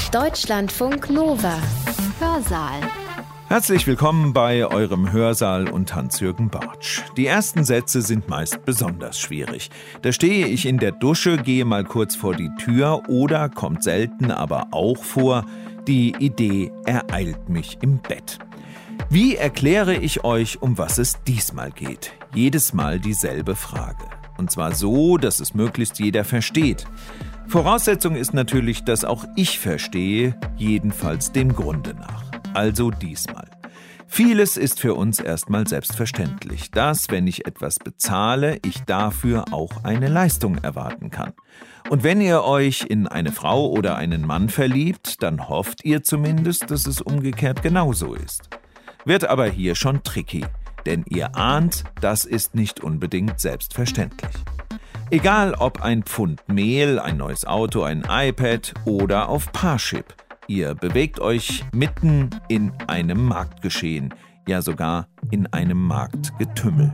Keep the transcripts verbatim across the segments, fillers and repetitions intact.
Deutschlandfunk Nova. Hörsaal. Herzlich willkommen bei eurem Hörsaal und Hans-Jürgen Bartsch. Die ersten Sätze sind meist besonders schwierig. Da stehe ich in der Dusche, gehe mal kurz vor die Tür oder, kommt selten, aber auch vor, die Idee ereilt mich im Bett. Wie erkläre ich euch, um was es diesmal geht? Jedes Mal dieselbe Frage. Und zwar so, dass es möglichst jeder versteht. Voraussetzung ist natürlich, dass auch ich verstehe, jedenfalls dem Grunde nach. Also diesmal. Vieles ist für uns erstmal selbstverständlich, dass, wenn ich etwas bezahle, ich dafür auch eine Leistung erwarten kann. Und wenn ihr euch in eine Frau oder einen Mann verliebt, dann hofft ihr zumindest, dass es umgekehrt genauso ist. Wird aber hier schon tricky, denn ihr ahnt, das ist nicht unbedingt selbstverständlich. Egal ob ein Pfund Mehl, ein neues Auto, ein iPad oder auf Parship. Ihr bewegt euch mitten in einem Marktgeschehen, ja sogar in einem Marktgetümmel.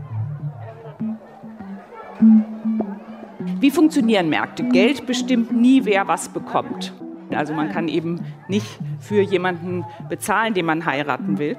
Wie funktionieren Märkte? Geld bestimmt nie, wer was bekommt. Also man kann eben nicht für jemanden bezahlen, den man heiraten will.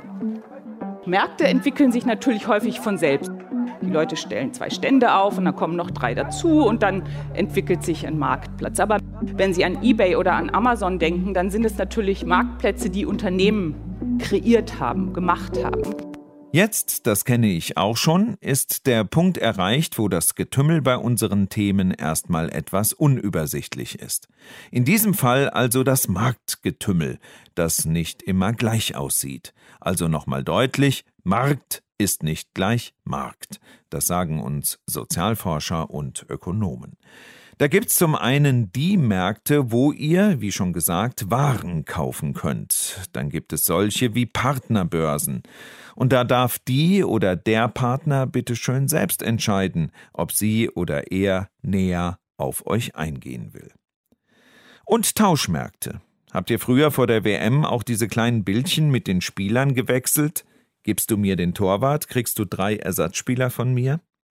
Märkte entwickeln sich natürlich häufig von selbst. Die Leute stellen zwei Stände auf und dann kommen noch drei dazu und dann entwickelt sich ein Marktplatz. Aber wenn Sie an eBay oder an Amazon denken, dann sind es natürlich Marktplätze, die Unternehmen kreiert haben, gemacht haben. Jetzt, das kenne ich auch schon, ist der Punkt erreicht, wo das Getümmel bei unseren Themen erstmal etwas unübersichtlich ist. In diesem Fall also das Marktgetümmel, das nicht immer gleich aussieht. Also nochmal deutlich, Markt ist nicht gleich Markt. Das sagen uns Sozialforscher und Ökonomen. Da gibt's zum einen die Märkte, wo ihr, wie schon gesagt, Waren kaufen könnt. Dann gibt es solche wie Partnerbörsen. Und da darf die oder der Partner bitte schön selbst entscheiden, ob sie oder er näher auf euch eingehen will. Und Tauschmärkte. Habt ihr früher vor der W M auch diese kleinen Bildchen mit den Spielern gewechselt? Gibst du mir den Torwart, kriegst du drei Ersatzspieler von mir?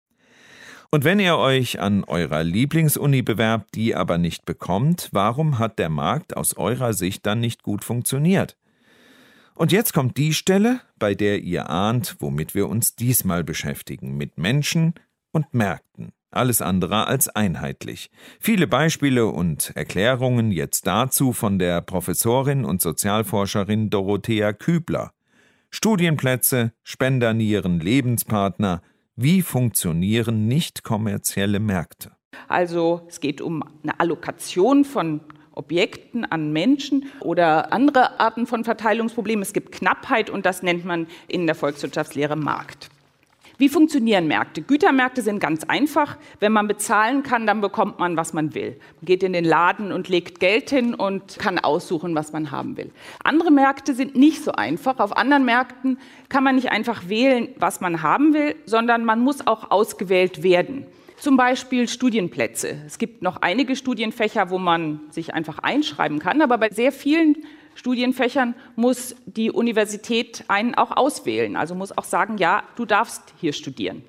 Und wenn ihr euch an eurer Lieblingsuni bewerbt, die aber nicht bekommt, warum hat der Markt aus eurer Sicht dann nicht gut funktioniert? Und jetzt kommt die Stelle, bei der ihr ahnt, womit wir uns diesmal beschäftigen, mit Menschen und Märkten. Alles andere als einheitlich. Viele Beispiele und Erklärungen jetzt dazu von der Professorin und Sozialforscherin Dorothea Kübler. Studienplätze, Spendernieren, Lebenspartner. Wie funktionieren nicht kommerzielle Märkte? Also es geht um eine Allokation von Objekten an Menschen oder andere Arten von Verteilungsproblemen. Es gibt Knappheit und das nennt man in der Volkswirtschaftslehre Markt. Wie funktionieren Märkte? Gütermärkte sind ganz einfach. Wenn man bezahlen kann, dann bekommt man, was man will. Man geht in den Laden und legt Geld hin und kann aussuchen, was man haben will. Andere Märkte sind nicht so einfach. Auf anderen Märkten kann man nicht einfach wählen, was man haben will, sondern man muss auch ausgewählt werden. Zum Beispiel Studienplätze. Es gibt noch einige Studienfächer, wo man sich einfach einschreiben kann, aber bei sehr vielen Studienfächern muss die Universität einen auch auswählen, also muss auch sagen, ja, du darfst hier studieren.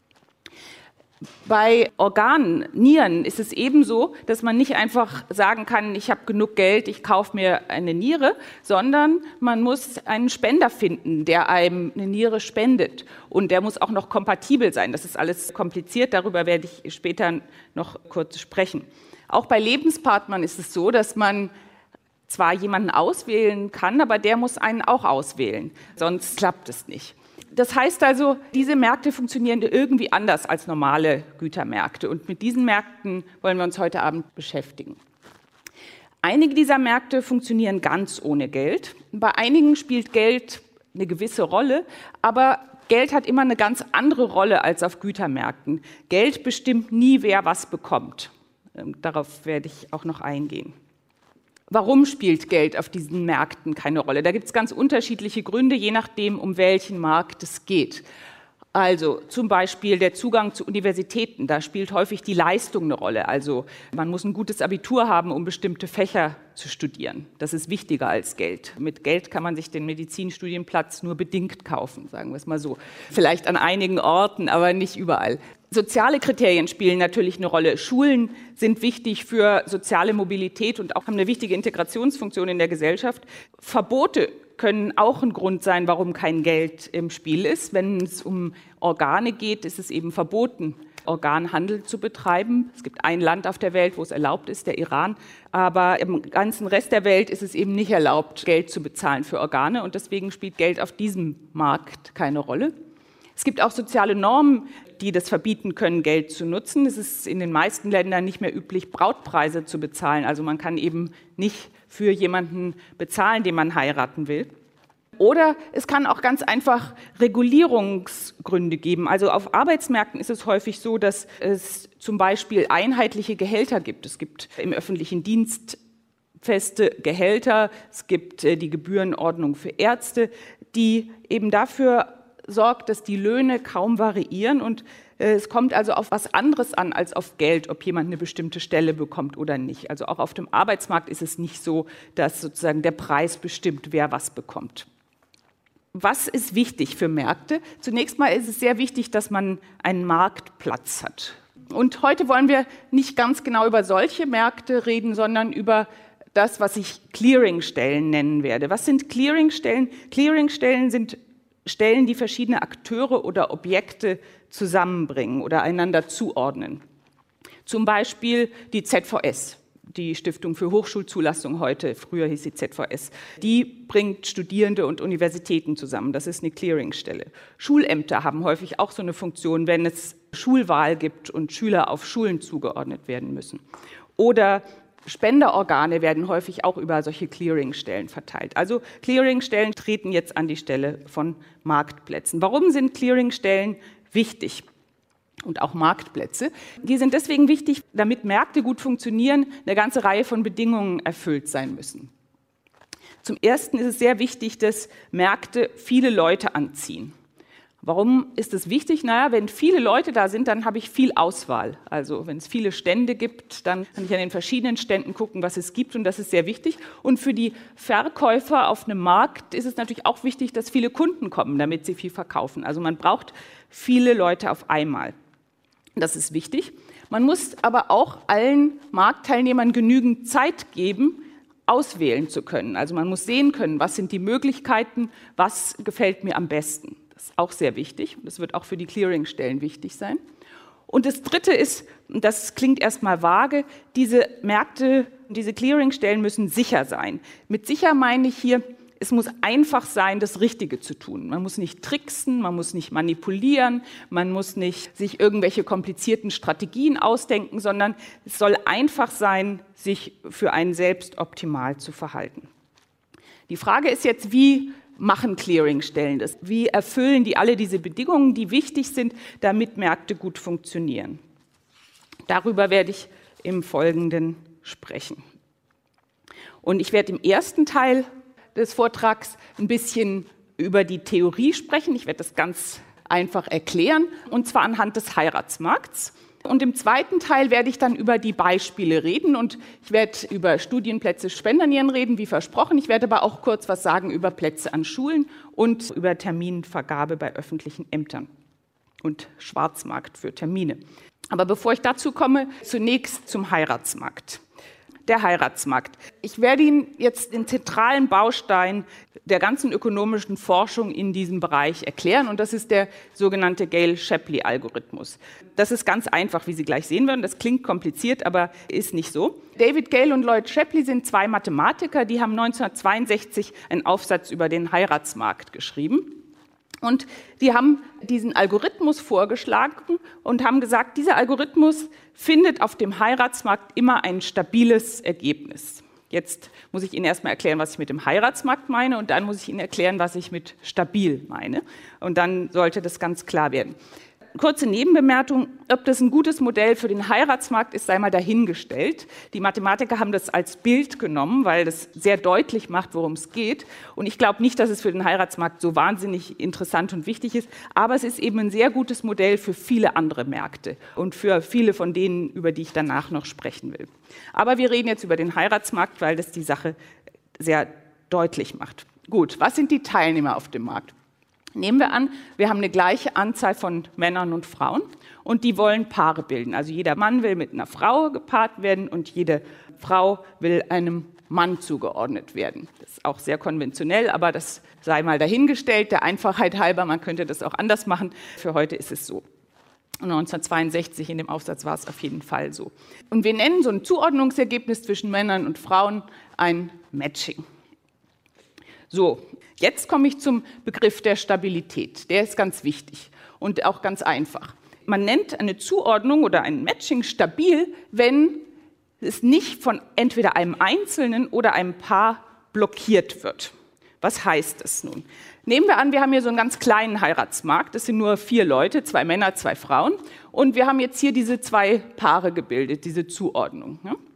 Bei Organen, Nieren ist es ebenso, dass man nicht einfach sagen kann, ich habe genug Geld, ich kaufe mir eine Niere, sondern man muss einen Spender finden, der einem eine Niere spendet. Und der muss auch noch kompatibel sein. Das ist alles kompliziert, darüber werde ich später noch kurz sprechen. Auch bei Lebenspartnern ist es so, dass man zwar jemanden auswählen kann, aber der muss einen auch auswählen, sonst klappt es nicht. Das heißt also, diese Märkte funktionieren irgendwie anders als normale Gütermärkte und mit diesen Märkten wollen wir uns heute Abend beschäftigen. Einige dieser Märkte funktionieren ganz ohne Geld. Bei einigen spielt Geld eine gewisse Rolle, aber Geld hat immer eine ganz andere Rolle als auf Gütermärkten. Geld bestimmt nie, wer was bekommt. Darauf werde ich auch noch eingehen. Warum spielt Geld auf diesen Märkten keine Rolle? Da gibt es ganz unterschiedliche Gründe, je nachdem, um welchen Markt es geht. Also zum Beispiel der Zugang zu Universitäten, da spielt häufig die Leistung eine Rolle. Also man muss ein gutes Abitur haben, um bestimmte Fächer zu studieren. Das ist wichtiger als Geld. Mit Geld kann man sich den Medizinstudienplatz nur bedingt kaufen, sagen wir es mal so. Vielleicht an einigen Orten, aber nicht überall. Soziale Kriterien spielen natürlich eine Rolle. Schulen sind wichtig für soziale Mobilität und auch haben eine wichtige Integrationsfunktion in der Gesellschaft. Verbote können auch ein Grund sein, warum kein Geld im Spiel ist. Wenn es um Organe geht, ist es eben verboten, Organhandel zu betreiben. Es gibt ein Land auf der Welt, wo es erlaubt ist, der Iran. Aber im ganzen Rest der Welt ist es eben nicht erlaubt, Geld zu bezahlen für Organe. Und deswegen spielt Geld auf diesem Markt keine Rolle. Es gibt auch soziale Normen, die das verbieten können, Geld zu nutzen. Es ist in den meisten Ländern nicht mehr üblich, Brautpreise zu bezahlen. Also man kann eben nicht für jemanden bezahlen, den man heiraten will. Oder es kann auch ganz einfach Regulierungsgründe geben. Also auf Arbeitsmärkten ist es häufig so, dass es zum Beispiel einheitliche Gehälter gibt. Es gibt im öffentlichen Dienst feste Gehälter, es gibt die Gebührenordnung für Ärzte, die eben dafür sorgt, dass die Löhne kaum variieren und äh, es kommt also auf was anderes an als auf Geld, ob jemand eine bestimmte Stelle bekommt oder nicht. Also auch auf dem Arbeitsmarkt ist es nicht so, dass sozusagen der Preis bestimmt, wer was bekommt. Was ist wichtig für Märkte? Zunächst mal ist es sehr wichtig, dass man einen Marktplatz hat. Und heute wollen wir nicht ganz genau über solche Märkte reden, sondern über das, was ich Clearingstellen nennen werde. Was sind Clearingstellen? Clearingstellen sind Stellen, die verschiedene Akteure oder Objekte zusammenbringen oder einander zuordnen. Zum Beispiel die Z V S, die Stiftung für Hochschulzulassung heute, früher hieß sie Z V S. Die bringt Studierende und Universitäten zusammen. Das ist eine Clearingstelle. Schulämter haben häufig auch so eine Funktion, wenn es Schulwahl gibt und Schüler auf Schulen zugeordnet werden müssen. Oder Spenderorgane werden häufig auch über solche Clearingstellen verteilt. Also Clearingstellen treten jetzt an die Stelle von Marktplätzen. Warum sind Clearingstellen wichtig? Und auch Marktplätze. Die sind deswegen wichtig, damit Märkte gut funktionieren, eine ganze Reihe von Bedingungen erfüllt sein müssen. Zum Ersten ist es sehr wichtig, dass Märkte viele Leute anziehen. Warum ist das wichtig? Naja, wenn viele Leute da sind, dann habe ich viel Auswahl. Also wenn es viele Stände gibt, dann kann ich an den verschiedenen Ständen gucken, was es gibt und das ist sehr wichtig. Und für die Verkäufer auf einem Markt ist es natürlich auch wichtig, dass viele Kunden kommen, damit sie viel verkaufen. Also man braucht viele Leute auf einmal. Das ist wichtig. Man muss aber auch allen Marktteilnehmern genügend Zeit geben, auswählen zu können. Also man muss sehen können, was sind die Möglichkeiten, was gefällt mir am besten. Das ist auch sehr wichtig. Das wird auch für die Clearingstellen wichtig sein. Und das Dritte ist, und das klingt erstmal vage, diese Märkte, diese Clearingstellen müssen sicher sein. Mit sicher meine ich hier, es muss einfach sein, das Richtige zu tun. Man muss nicht tricksen, man muss nicht manipulieren, man muss nicht sich irgendwelche komplizierten Strategien ausdenken, sondern es soll einfach sein, sich für einen selbst optimal zu verhalten. Die Frage ist jetzt, wie machen Clearingstellen das? Wie erfüllen die alle diese Bedingungen, die wichtig sind, damit Märkte gut funktionieren? Darüber werde ich im Folgenden sprechen. Und ich werde im ersten Teil des Vortrags ein bisschen über die Theorie sprechen. Ich werde das ganz einfach erklären, und zwar anhand des Heiratsmarkts. Und im zweiten Teil werde ich dann über die Beispiele reden und ich werde über Studienplätze Spendernieren reden, wie versprochen. Ich werde aber auch kurz was sagen über Plätze an Schulen und über Terminvergabe bei öffentlichen Ämtern und Schwarzmarkt für Termine. Aber bevor ich dazu komme, zunächst zum Heiratsmarkt. Der Heiratsmarkt. Ich werde Ihnen jetzt den zentralen Baustein der ganzen ökonomischen Forschung in diesem Bereich erklären, und das ist der sogenannte Gale-Shapley-Algorithmus. Das ist ganz einfach, wie Sie gleich sehen werden. Das klingt kompliziert, aber ist nicht so. David Gale und Lloyd Shapley sind zwei Mathematiker, die haben neunzehnhundertzweiundsechzig einen Aufsatz über den Heiratsmarkt geschrieben. Und die haben diesen Algorithmus vorgeschlagen und haben gesagt, dieser Algorithmus findet auf dem Heiratsmarkt immer ein stabiles Ergebnis. Jetzt muss ich Ihnen erstmal erklären, was ich mit dem Heiratsmarkt meine, und dann muss ich Ihnen erklären, was ich mit stabil meine. Und dann sollte das ganz klar werden. Kurze Nebenbemerkung, ob das ein gutes Modell für den Heiratsmarkt ist, sei mal dahingestellt. Die Mathematiker haben das als Bild genommen, weil das sehr deutlich macht, worum es geht. Und ich glaube nicht, dass es für den Heiratsmarkt so wahnsinnig interessant und wichtig ist, aber es ist eben ein sehr gutes Modell für viele andere Märkte und für viele von denen, über die ich danach noch sprechen will. Aber wir reden jetzt über den Heiratsmarkt, weil das die Sache sehr deutlich macht. Gut, was sind die Teilnehmer auf dem Markt? Nehmen wir an, wir haben eine gleiche Anzahl von Männern und Frauen und die wollen Paare bilden. Also jeder Mann will mit einer Frau gepaart werden und jede Frau will einem Mann zugeordnet werden. Das ist auch sehr konventionell, aber das sei mal dahingestellt, der Einfachheit halber, man könnte das auch anders machen. Für heute ist es so. neunzehnhundertzweiundsechzig in dem Aufsatz war es auf jeden Fall so. Und wir nennen so ein Zuordnungsergebnis zwischen Männern und Frauen ein Matching. So, jetzt komme ich zum Begriff der Stabilität. Der ist ganz wichtig und auch ganz einfach. Man nennt eine Zuordnung oder ein Matching stabil, wenn es nicht von entweder einem Einzelnen oder einem Paar blockiert wird. Was heißt das nun? Nehmen wir an, wir haben hier so einen ganz kleinen Heiratsmarkt. Das sind nur vier Leute, zwei Männer, zwei Frauen. Und wir haben jetzt hier diese zwei Paare gebildet, diese Zuordnung.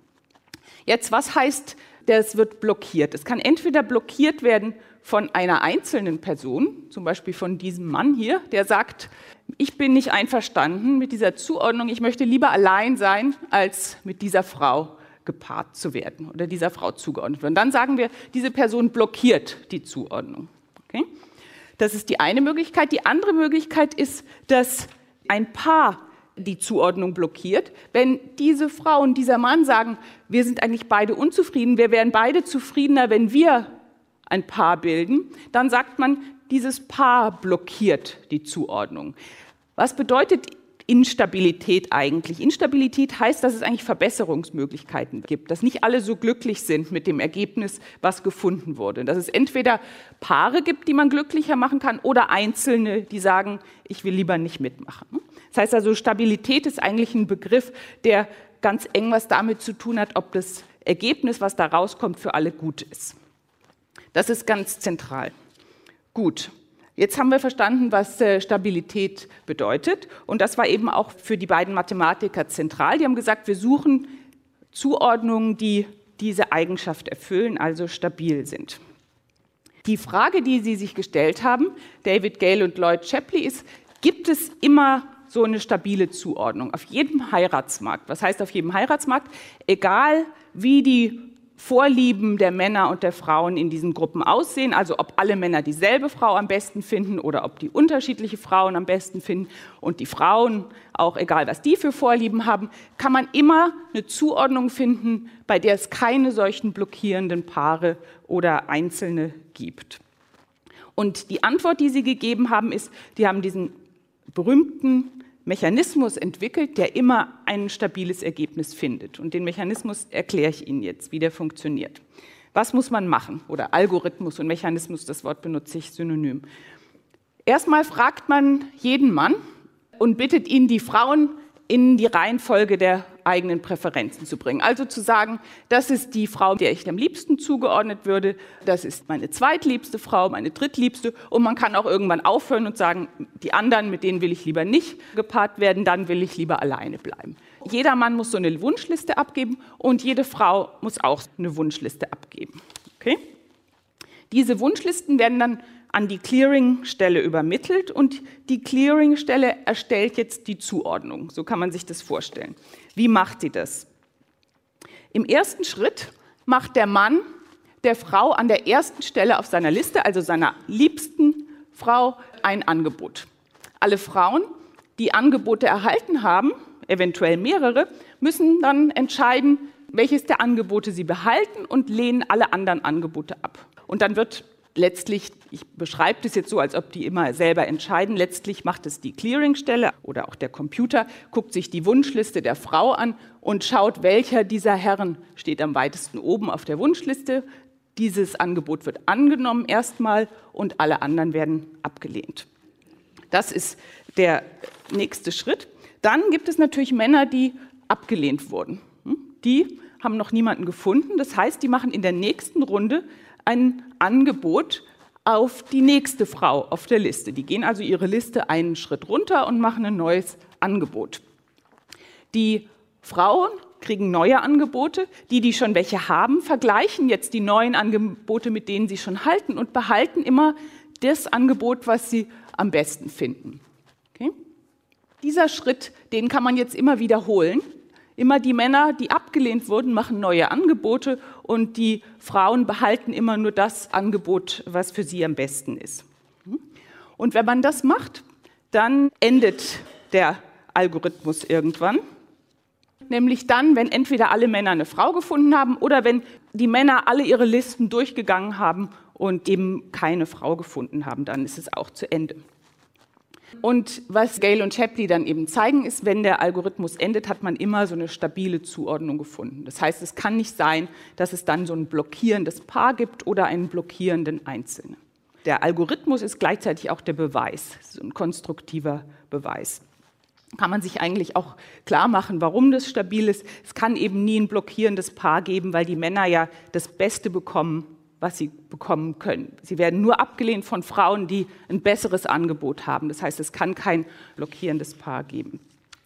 Jetzt, was heißt, das wird blockiert? Es kann entweder blockiert werden von einer einzelnen Person, zum Beispiel von diesem Mann hier, der sagt, ich bin nicht einverstanden mit dieser Zuordnung, ich möchte lieber allein sein, als mit dieser Frau gepaart zu werden oder dieser Frau zugeordnet werden. Dann sagen wir, diese Person blockiert die Zuordnung. Okay? Das ist die eine Möglichkeit. Die andere Möglichkeit ist, dass ein Paar die Zuordnung blockiert. Wenn diese Frau und dieser Mann sagen, wir sind eigentlich beide unzufrieden, wir wären beide zufriedener, wenn wir ein Paar bilden, dann sagt man, dieses Paar blockiert die Zuordnung. Was bedeutet Instabilität eigentlich? Instabilität heißt, dass es eigentlich Verbesserungsmöglichkeiten gibt, dass nicht alle so glücklich sind mit dem Ergebnis, was gefunden wurde. Dass es entweder Paare gibt, die man glücklicher machen kann, oder Einzelne, die sagen, ich will lieber nicht mitmachen. Das heißt also, Stabilität ist eigentlich ein Begriff, der ganz eng was damit zu tun hat, ob das Ergebnis, was da rauskommt, für alle gut ist. Das ist ganz zentral. Gut. Jetzt haben wir verstanden, was Stabilität bedeutet. Und das war eben auch für die beiden Mathematiker zentral. Die haben gesagt, wir suchen Zuordnungen, die diese Eigenschaft erfüllen, also stabil sind. Die Frage, die sie sich gestellt haben, David Gale und Lloyd Shapley, ist, gibt es immer so eine stabile Zuordnung auf jedem Heiratsmarkt? Was heißt auf jedem Heiratsmarkt? Egal, wie die Vorlieben der Männer und der Frauen in diesen Gruppen aussehen, also ob alle Männer dieselbe Frau am besten finden oder ob die unterschiedliche Frauen am besten finden und die Frauen, auch egal was die für Vorlieben haben, kann man immer eine Zuordnung finden, bei der es keine solchen blockierenden Paare oder Einzelne gibt. Und die Antwort, die sie gegeben haben, ist, die haben diesen berühmten Mechanismus entwickelt, der immer ein stabiles Ergebnis findet. Und den Mechanismus erkläre ich Ihnen jetzt, wie der funktioniert. Was muss man machen? Oder Algorithmus und Mechanismus, das Wort benutze ich synonym. Erstmal fragt man jeden Mann und bittet ihn, die Frauen in die Reihenfolge der eigenen Präferenzen zu bringen. Also zu sagen, das ist die Frau, der ich am liebsten zugeordnet würde, das ist meine zweitliebste Frau, meine drittliebste. Und man kann auch irgendwann aufhören und sagen, die anderen, mit denen will ich lieber nicht gepaart werden, dann will ich lieber alleine bleiben. Jeder Mann muss so eine Wunschliste abgeben und jede Frau muss auch eine Wunschliste abgeben. Okay? Diese Wunschlisten werden dann an die Clearingstelle übermittelt und die Clearingstelle erstellt jetzt die Zuordnung. So kann man sich das vorstellen. Wie macht sie das? Im ersten Schritt macht der Mann der Frau an der ersten Stelle auf seiner Liste, also seiner liebsten Frau, ein Angebot. Alle Frauen, die Angebote erhalten haben, eventuell mehrere, müssen dann entscheiden, welches der Angebote sie behalten und lehnen alle anderen Angebote ab. Und dann wird letztlich, ich beschreibe das jetzt so, als ob die immer selber entscheiden, letztlich macht es die Clearingstelle oder auch der Computer, guckt sich die Wunschliste der Frau an und schaut, welcher dieser Herren steht am weitesten oben auf der Wunschliste. Dieses Angebot wird angenommen erstmal und alle anderen werden abgelehnt. Das ist der nächste Schritt. Dann gibt es natürlich Männer, die abgelehnt wurden. Die haben noch niemanden gefunden. Das heißt, die machen in der nächsten Runde ein Angebot auf die nächste Frau auf der Liste. Die gehen also ihre Liste einen Schritt runter und machen ein neues Angebot. Die Frauen kriegen neue Angebote. Die, die schon welche haben, vergleichen jetzt die neuen Angebote mit denen sie schon halten und behalten immer das Angebot, was sie am besten finden. Okay? Dieser Schritt, den kann man jetzt immer wiederholen. Immer die Männer, die abgelehnt wurden, machen neue Angebote und die Frauen behalten immer nur das Angebot, was für sie am besten ist. Und wenn man das macht, dann endet der Algorithmus irgendwann. Nämlich dann, wenn entweder alle Männer eine Frau gefunden haben oder wenn die Männer alle ihre Listen durchgegangen haben und eben keine Frau gefunden haben, dann ist es auch zu Ende. Und was Gale und Shapley dann eben zeigen, ist, wenn der Algorithmus endet, hat man immer so eine stabile Zuordnung gefunden. Das heißt, es kann nicht sein, dass es dann so ein blockierendes Paar gibt oder einen blockierenden Einzelnen. Der Algorithmus ist gleichzeitig auch der Beweis, so ein konstruktiver Beweis. Kann man sich eigentlich auch klar machen, warum das stabil ist. Es kann eben nie ein blockierendes Paar geben, weil die Männer ja das Beste bekommen, was sie bekommen können. Sie werden nur abgelehnt von Frauen, die ein besseres Angebot haben. Das heißt, es kann kein blockierendes Paar geben.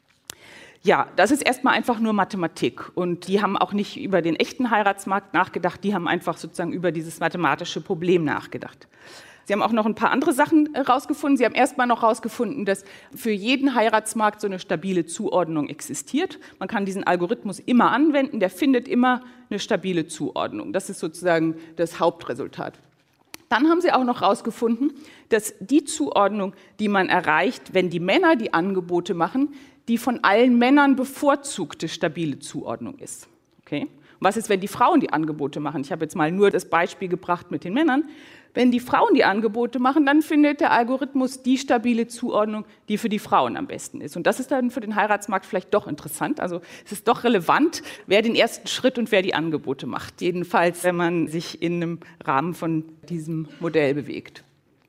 Ja, das ist erstmal einfach nur Mathematik. Und die haben auch nicht über den echten Heiratsmarkt nachgedacht, die haben einfach sozusagen über dieses mathematische Problem nachgedacht. Sie haben auch noch ein paar andere Sachen herausgefunden. Sie haben erstmal noch herausgefunden, dass für jeden Heiratsmarkt so eine stabile Zuordnung existiert. Man kann diesen Algorithmus immer anwenden, der findet immer eine stabile Zuordnung. Das ist sozusagen das Hauptresultat. Dann haben Sie auch noch herausgefunden, dass die Zuordnung, die man erreicht, wenn die Männer die Angebote machen, die von allen Männern bevorzugte stabile Zuordnung ist. Okay? Was ist, wenn die Frauen die Angebote machen? Ich habe jetzt mal nur das Beispiel gebracht mit den Männern. Wenn die Frauen die Angebote machen, dann findet der Algorithmus die stabile Zuordnung, die für die Frauen am besten ist. Und das ist dann für den Heiratsmarkt vielleicht doch interessant. Also es ist doch relevant, wer den ersten Schritt und wer die Angebote macht. Jedenfalls, wenn man sich in einem Rahmen von diesem Modell bewegt.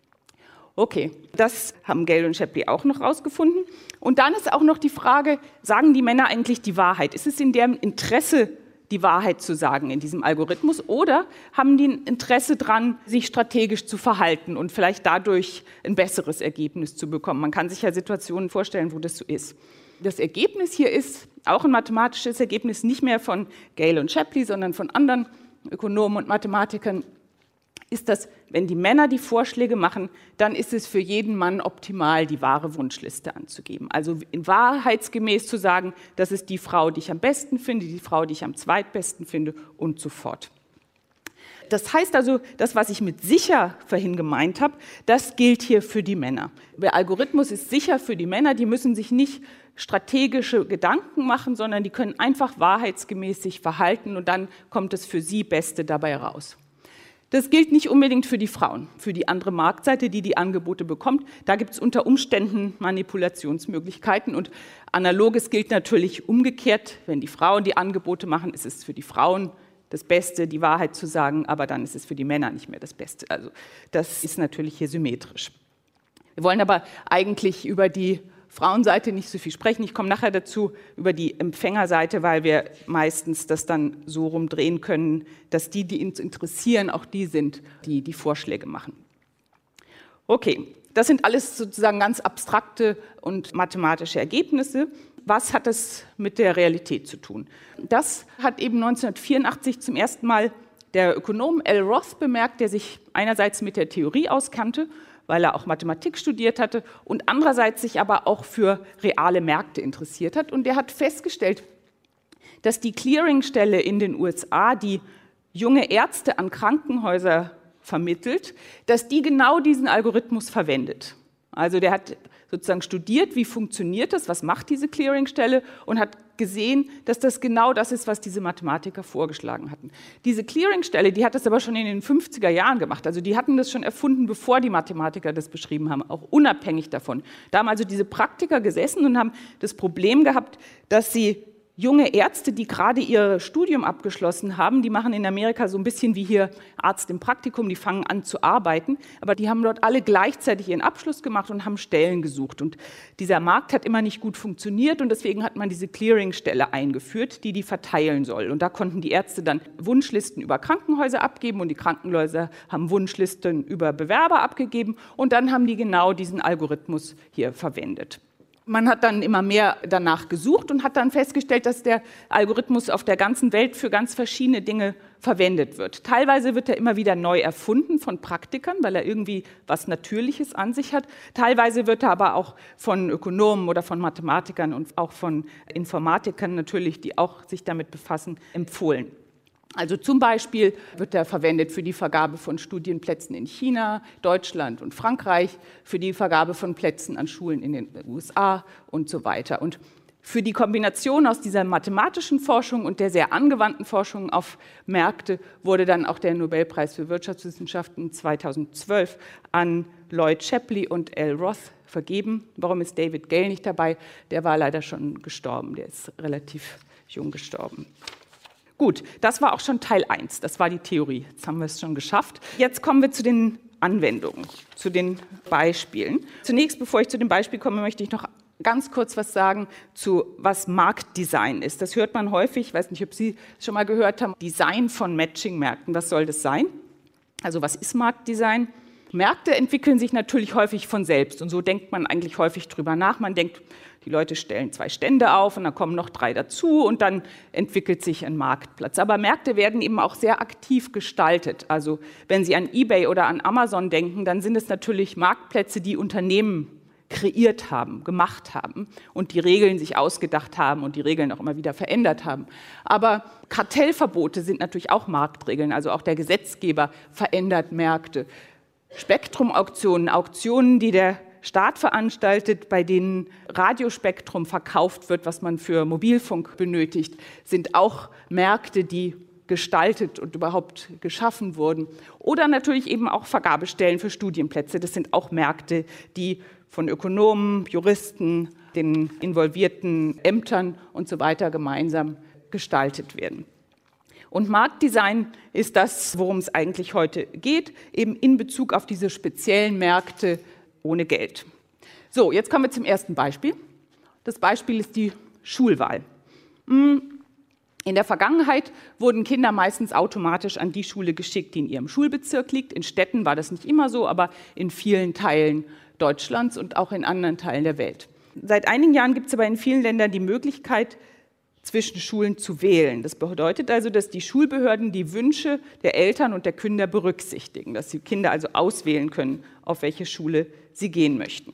Okay, das haben Gale und Shapley auch noch rausgefunden. Und dann ist auch noch die Frage, sagen die Männer eigentlich die Wahrheit? Ist es in deren Interesse, die Wahrheit zu sagen in diesem Algorithmus, oder haben die ein Interesse daran, sich strategisch zu verhalten und vielleicht dadurch ein besseres Ergebnis zu bekommen? Man kann sich ja Situationen vorstellen, wo das so ist. Das Ergebnis hier ist auch ein mathematisches Ergebnis, nicht mehr von Gale und Shapley, sondern von anderen Ökonomen und Mathematikern, ist das, wenn die Männer die Vorschläge machen, dann ist es für jeden Mann optimal, die wahre Wunschliste anzugeben. Also in wahrheitsgemäß zu sagen, das ist die Frau, die ich am besten finde, die Frau, die ich am zweitbesten finde und so fort. Das heißt also, das, was ich mit sicher vorhin gemeint habe, das gilt hier für die Männer. Der Algorithmus ist sicher für die Männer, die müssen sich nicht strategische Gedanken machen, sondern die können einfach wahrheitsgemäß sich verhalten und dann kommt das für sie Beste dabei raus. Das gilt nicht unbedingt für die Frauen, für die andere Marktseite, die die Angebote bekommt. Da gibt es unter Umständen Manipulationsmöglichkeiten und Analoges gilt natürlich umgekehrt. Wenn die Frauen die Angebote machen, ist es für die Frauen das Beste, die Wahrheit zu sagen, aber dann ist es für die Männer nicht mehr das Beste. Also das ist natürlich hier symmetrisch. Wir wollen aber eigentlich über die Frauenseite nicht so viel sprechen. Ich komme nachher dazu über die Empfängerseite, weil wir meistens das dann so rumdrehen können, dass die, die uns interessieren, auch die sind, die die Vorschläge machen. Okay, das sind alles sozusagen ganz abstrakte und mathematische Ergebnisse. Was hat das mit der Realität zu tun? Das hat eben neunzehnhundertvierundachtzig zum ersten Mal der Ökonom L. Roth bemerkt, der sich einerseits mit der Theorie auskannte, weil er auch Mathematik studiert hatte und andererseits sich aber auch für reale Märkte interessiert hat. Und er hat festgestellt, dass die Clearingstelle in den U S A, die junge Ärzte an Krankenhäuser vermittelt, dass die genau diesen Algorithmus verwendet. Also der hat sozusagen studiert, wie funktioniert das, was macht diese Clearingstelle und hat gesehen, dass das genau das ist, was diese Mathematiker vorgeschlagen hatten. Diese Clearingstelle, die hat das aber schon in den fünfziger Jahren gemacht. Also die hatten das schon erfunden, bevor die Mathematiker das beschrieben haben, auch unabhängig davon. Da haben also diese Praktiker gesessen und haben das Problem gehabt, dass sie junge Ärzte, die gerade ihr Studium abgeschlossen haben, die machen in Amerika so ein bisschen wie hier Arzt im Praktikum, die fangen an zu arbeiten, aber die haben dort alle gleichzeitig ihren Abschluss gemacht und haben Stellen gesucht. Und dieser Markt hat immer nicht gut funktioniert und deswegen hat man diese Clearingstelle eingeführt, die die verteilen soll. Und da konnten die Ärzte dann Wunschlisten über Krankenhäuser abgeben und die Krankenhäuser haben Wunschlisten über Bewerber abgegeben und dann haben die genau diesen Algorithmus hier verwendet. Man hat dann immer mehr danach gesucht und hat dann festgestellt, dass der Algorithmus auf der ganzen Welt für ganz verschiedene Dinge verwendet wird. Teilweise wird er immer wieder neu erfunden von Praktikern, weil er irgendwie was Natürliches an sich hat. Teilweise wird er aber auch von Ökonomen oder von Mathematikern und auch von Informatikern natürlich, die auch sich damit befassen, empfohlen. Also zum Beispiel wird er verwendet für die Vergabe von Studienplätzen in China, Deutschland und Frankreich, für die Vergabe von Plätzen an Schulen in den U S A und so weiter. Und für die Kombination aus dieser mathematischen Forschung und der sehr angewandten Forschung auf Märkte wurde dann auch der Nobelpreis für Wirtschaftswissenschaften zweitausendzwölf an Lloyd Shapley und L. Roth vergeben. Warum ist David Gale nicht dabei? Der war leider schon gestorben, der ist relativ jung gestorben. Gut, das war auch schon Teil eins, das war die Theorie. Jetzt haben wir es schon geschafft. Jetzt kommen wir zu den Anwendungen, zu den Beispielen. Zunächst, bevor ich zu dem Beispiel komme, möchte ich noch ganz kurz was sagen zu, was Marktdesign ist. Das hört man häufig, ich weiß nicht, ob Sie es schon mal gehört haben, Design von Matching-Märkten. Was soll das sein? Also was ist Marktdesign? Märkte entwickeln sich natürlich häufig von selbst und so denkt man eigentlich häufig drüber nach. Man denkt, die Leute stellen zwei Stände auf und dann kommen noch drei dazu und dann entwickelt sich ein Marktplatz. Aber Märkte werden eben auch sehr aktiv gestaltet. Also wenn Sie an eBay oder an Amazon denken, dann sind es natürlich Marktplätze, die Unternehmen kreiert haben, gemacht haben und die Regeln sich ausgedacht haben und die Regeln auch immer wieder verändert haben. Aber Kartellverbote sind natürlich auch Marktregeln, also auch der Gesetzgeber verändert Märkte. Spektrumauktionen, Auktionen, die der Staat veranstaltet, bei denen Radiospektrum verkauft wird, was man für Mobilfunk benötigt, sind auch Märkte, die gestaltet und überhaupt geschaffen wurden. Oder natürlich eben auch Vergabestellen für Studienplätze. Das sind auch Märkte, die von Ökonomen, Juristen, den involvierten Ämtern und so weiter gemeinsam gestaltet werden. Und Marktdesign ist das, worum es eigentlich heute geht, eben in Bezug auf diese speziellen Märkte ohne Geld. So, jetzt kommen wir zum ersten Beispiel. Das Beispiel ist die Schulwahl. In der Vergangenheit wurden Kinder meistens automatisch an die Schule geschickt, die in ihrem Schulbezirk liegt. In Städten war das nicht immer so, aber in vielen Teilen Deutschlands und auch in anderen Teilen der Welt. Seit einigen Jahren gibt es aber in vielen Ländern die Möglichkeit, zwischen Schulen zu wählen. Das bedeutet also, dass die Schulbehörden die Wünsche der Eltern und der Kinder berücksichtigen, dass die Kinder also auswählen können, auf welche Schule sie gehen möchten.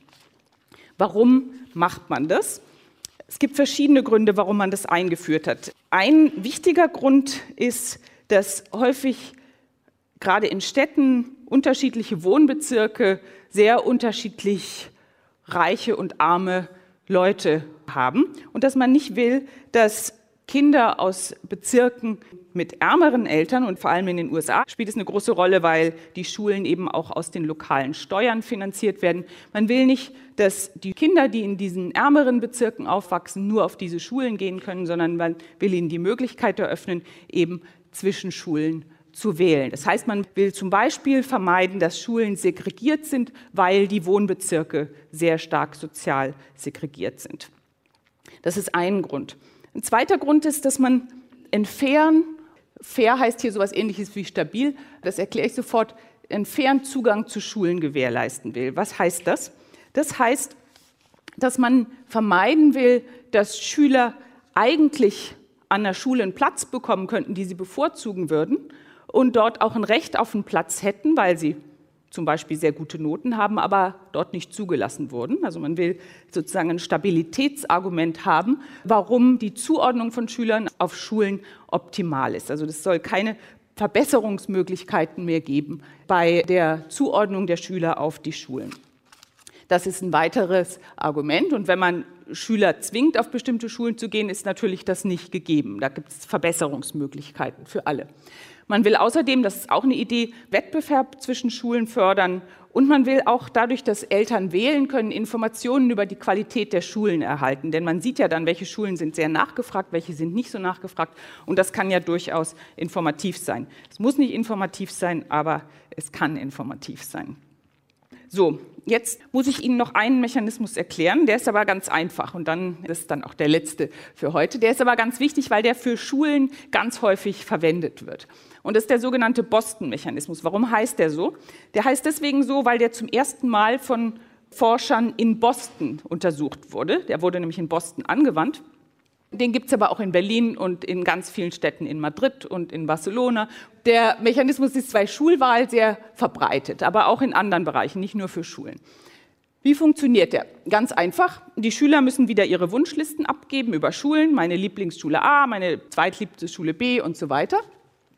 Warum macht man das? Es gibt verschiedene Gründe, warum man das eingeführt hat. Ein wichtiger Grund ist, dass häufig gerade in Städten unterschiedliche Wohnbezirke sehr unterschiedlich reiche und arme Leute haben und dass man nicht will, dass Kinder aus Bezirken mit ärmeren Eltern und vor allem in den U S A spielt es eine große Rolle, weil die Schulen eben auch aus den lokalen Steuern finanziert werden. Man will nicht, dass die Kinder, die in diesen ärmeren Bezirken aufwachsen, nur auf diese Schulen gehen können, sondern man will ihnen die Möglichkeit eröffnen, eben zwischen Schulen zu wählen. Das heißt, man will zum Beispiel vermeiden, dass Schulen segregiert sind, weil die Wohnbezirke sehr stark sozial segregiert sind. Das ist ein Grund. Ein zweiter Grund ist, dass man entfernen, fair heißt hier sowas Ähnliches wie stabil, das erkläre ich sofort, einen fairen Zugang zu Schulen gewährleisten will. Was heißt das? Das heißt, dass man vermeiden will, dass Schüler eigentlich an der Schule einen Platz bekommen könnten, die sie bevorzugen würden und dort auch ein Recht auf einen Platz hätten, weil sie zum Beispiel sehr gute Noten haben, aber dort nicht zugelassen wurden. Also man will sozusagen ein Stabilitätsargument haben, warum die Zuordnung von Schülern auf Schulen optimal ist. Also es soll keine Verbesserungsmöglichkeiten mehr geben bei der Zuordnung der Schüler auf die Schulen. Das ist ein weiteres Argument. Und wenn man Schüler zwingt, auf bestimmte Schulen zu gehen, ist natürlich das nicht gegeben. Da gibt es Verbesserungsmöglichkeiten für alle. Man will außerdem, das ist auch eine Idee, Wettbewerb zwischen Schulen fördern. Und man will auch dadurch, dass Eltern wählen können, Informationen über die Qualität der Schulen erhalten. Denn man sieht ja dann, welche Schulen sind sehr nachgefragt, welche sind nicht so nachgefragt. Und das kann ja durchaus informativ sein. Es muss nicht informativ sein, aber es kann informativ sein. So, jetzt muss ich Ihnen noch einen Mechanismus erklären, der ist aber ganz einfach und dann ist dann auch der letzte für heute. Der ist aber ganz wichtig, weil der für Schulen ganz häufig verwendet wird. Und das ist der sogenannte Boston-Mechanismus. Warum heißt der so? Der heißt deswegen so, weil der zum ersten Mal von Forschern in Boston untersucht wurde. Der wurde nämlich in Boston angewandt. Den gibt es aber auch in Berlin und in ganz vielen Städten in Madrid und in Barcelona. Der Mechanismus ist bei Schulwahl sehr verbreitet, aber auch in anderen Bereichen, nicht nur für Schulen. Wie funktioniert der? Ganz einfach. Die Schüler müssen wieder ihre Wunschlisten abgeben über Schulen, meine Lieblingsschule A, meine zweitliebste Schule B und so weiter.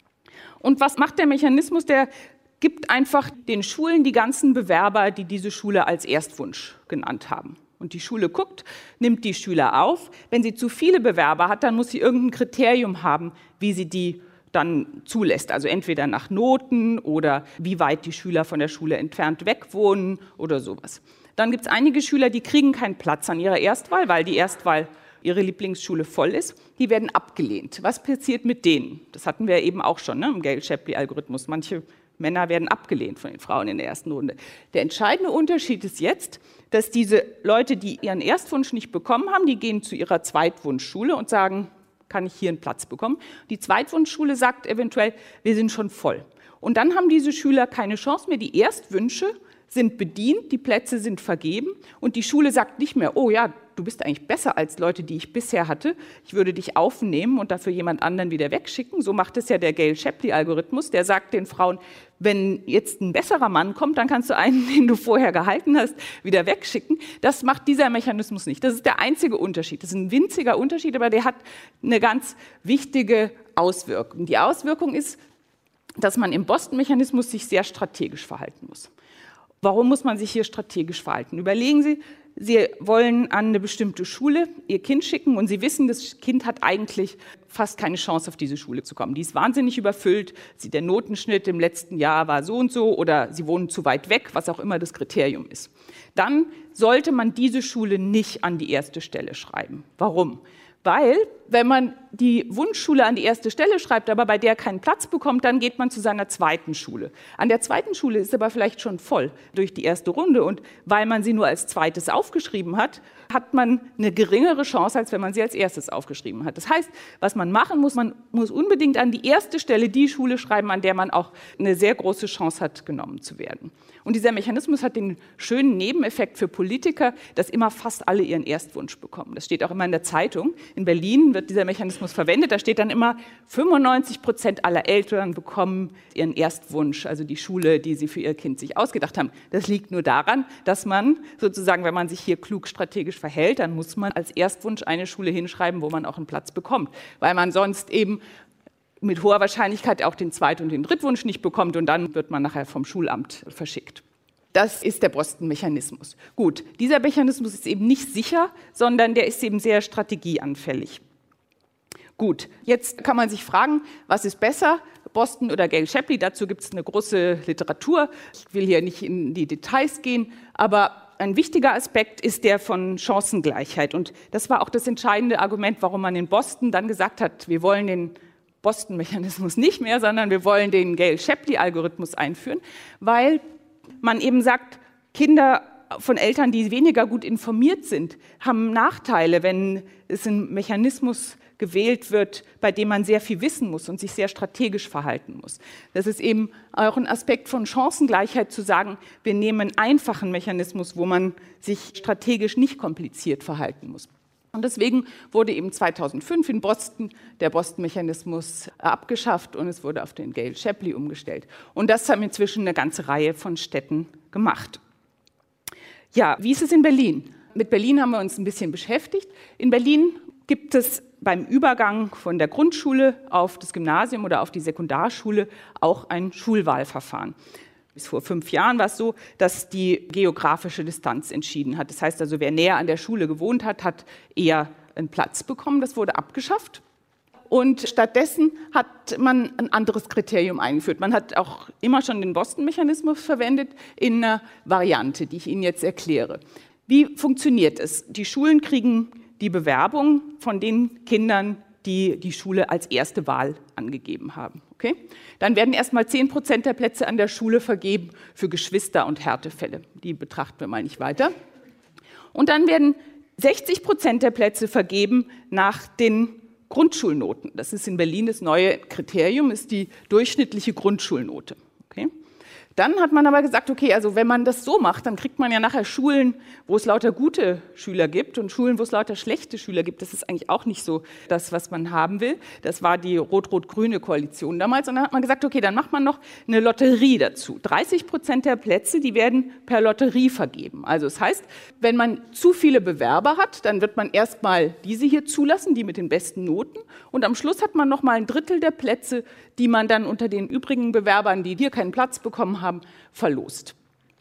Und was macht der Mechanismus? Der gibt einfach den Schulen die ganzen Bewerber, die diese Schule als Erstwunsch genannt haben. Und die Schule guckt, nimmt die Schüler auf. Wenn sie zu viele Bewerber hat, dann muss sie irgendein Kriterium haben, wie sie die dann zulässt. Also entweder nach Noten oder wie weit die Schüler von der Schule entfernt weg wohnen oder sowas. Dann gibt es einige Schüler, die kriegen keinen Platz an ihrer Erstwahl, weil die Erstwahl ihre Lieblingsschule voll ist. Die werden abgelehnt. Was passiert mit denen? Das hatten wir eben auch schon, ne, im Gale-Shapley-Algorithmus. Manche Männer werden abgelehnt von den Frauen in der ersten Runde. Der entscheidende Unterschied ist jetzt, dass diese Leute, die ihren Erstwunsch nicht bekommen haben, die gehen zu ihrer Zweitwunschschule und sagen, kann ich hier einen Platz bekommen? Die Zweitwunschschule sagt eventuell, wir sind schon voll. Und dann haben diese Schüler keine Chance mehr. Die Erstwünsche sind bedient, die Plätze sind vergeben und die Schule sagt nicht mehr, oh ja, du bist eigentlich besser als Leute, die ich bisher hatte, ich würde dich aufnehmen und dafür jemand anderen wieder wegschicken. So macht es ja der Gale-Shapley-Algorithmus, der sagt den Frauen, wenn jetzt ein besserer Mann kommt, dann kannst du einen, den du vorher gehalten hast, wieder wegschicken. Das macht dieser Mechanismus nicht. Das ist der einzige Unterschied. Das ist ein winziger Unterschied, aber der hat eine ganz wichtige Auswirkung. Die Auswirkung ist, dass man im Boston-Mechanismus sich sehr strategisch verhalten muss. Warum muss man sich hier strategisch verhalten? Überlegen Sie, Sie wollen an eine bestimmte Schule Ihr Kind schicken und Sie wissen, das Kind hat eigentlich fast keine Chance, auf diese Schule zu kommen. Die ist wahnsinnig überfüllt, der Notenschnitt im letzten Jahr war so und so oder Sie wohnen zu weit weg, was auch immer das Kriterium ist. Dann sollte man diese Schule nicht an die erste Stelle schreiben. Warum? Weil, wenn man die Wunschschule an die erste Stelle schreibt, aber bei der keinen Platz bekommt, dann geht man zu seiner zweiten Schule. An der zweiten Schule ist aber vielleicht schon voll durch die erste Runde und weil man sie nur als zweites aufgeschrieben hat, hat man eine geringere Chance, als wenn man sie als erstes aufgeschrieben hat. Das heißt, was man machen muss, man muss unbedingt an die erste Stelle die Schule schreiben, an der man auch eine sehr große Chance hat, genommen zu werden. Und dieser Mechanismus hat den schönen Nebeneffekt für Politiker, dass immer fast alle ihren Erstwunsch bekommen. Das steht auch immer in der Zeitung. In Berlin wird dieser Mechanismus verwendet. Da steht dann immer, fünfundneunzig Prozent aller Eltern bekommen ihren Erstwunsch, also die Schule, die sie für ihr Kind sich ausgedacht haben. Das liegt nur daran, dass man sozusagen, wenn man sich hier klug strategisch verhält, dann muss man als Erstwunsch eine Schule hinschreiben, wo man auch einen Platz bekommt. Weil man sonst eben mit hoher Wahrscheinlichkeit auch den Zweit- und den Drittwunsch nicht bekommt und dann wird man nachher vom Schulamt verschickt. Das ist der Boston-Mechanismus. Gut, dieser Mechanismus ist eben nicht sicher, sondern der ist eben sehr strategieanfällig. Gut, jetzt kann man sich fragen, was ist besser, Boston oder Gale-Shapley? Dazu gibt es eine große Literatur. Ich will hier nicht in die Details gehen, aber ein wichtiger Aspekt ist der von Chancengleichheit. Und das war auch das entscheidende Argument, warum man in Boston dann gesagt hat, wir wollen den Boston-Mechanismus nicht mehr, sondern wir wollen den Gale-Shapley-Algorithmus einführen, weil man eben sagt, Kinder von Eltern, die weniger gut informiert sind, haben Nachteile, wenn es ein Mechanismus gewählt wird, bei dem man sehr viel wissen muss und sich sehr strategisch verhalten muss. Das ist eben auch ein Aspekt von Chancengleichheit zu sagen, wir nehmen einen einfachen Mechanismus, wo man sich strategisch nicht kompliziert verhalten muss. Und deswegen wurde eben zweitausendfünf in Boston der Boston-Mechanismus abgeschafft und es wurde auf den Gale-Shapley umgestellt. Und das haben inzwischen eine ganze Reihe von Städten gemacht. Ja, wie ist es in Berlin? Mit Berlin haben wir uns ein bisschen beschäftigt. In Berlin gibt es beim Übergang von der Grundschule auf das Gymnasium oder auf die Sekundarschule auch ein Schulwahlverfahren. Bis vor fünf Jahren war es so, dass die geografische Distanz entschieden hat. Das heißt also, wer näher an der Schule gewohnt hat, hat eher einen Platz bekommen. Das wurde abgeschafft. Und stattdessen hat man ein anderes Kriterium eingeführt. Man hat auch immer schon den Boston-Mechanismus verwendet in einer Variante, die ich Ihnen jetzt erkläre. Wie funktioniert es? Die Schulen kriegen die Bewerbung von den Kindern, die die Schule als erste Wahl angegeben haben. Okay? Dann werden erstmal zehn Prozent der Plätze an der Schule vergeben für Geschwister- und Härtefälle. Die betrachten wir mal nicht weiter. Und dann werden sechzig Prozent der Plätze vergeben nach den Grundschulnoten. Das ist in Berlin das neue Kriterium, ist die durchschnittliche Grundschulnote. Okay? Dann hat man aber gesagt, okay, also wenn man das so macht, dann kriegt man ja nachher Schulen, wo es lauter gute Schüler gibt und Schulen, wo es lauter schlechte Schüler gibt. Das ist eigentlich auch nicht so das, was man haben will. Das war die rot-rot-grüne Koalition damals. Und dann hat man gesagt, okay, dann macht man noch eine Lotterie dazu. dreißig Prozent der Plätze, die werden per Lotterie vergeben. Also das heißt, wenn man zu viele Bewerber hat, dann wird man erstmal diese hier zulassen, die mit den besten Noten. Und am Schluss hat man noch mal ein Drittel der Plätze, die man dann unter den übrigen Bewerbern, die hier keinen Platz bekommen haben, verlost.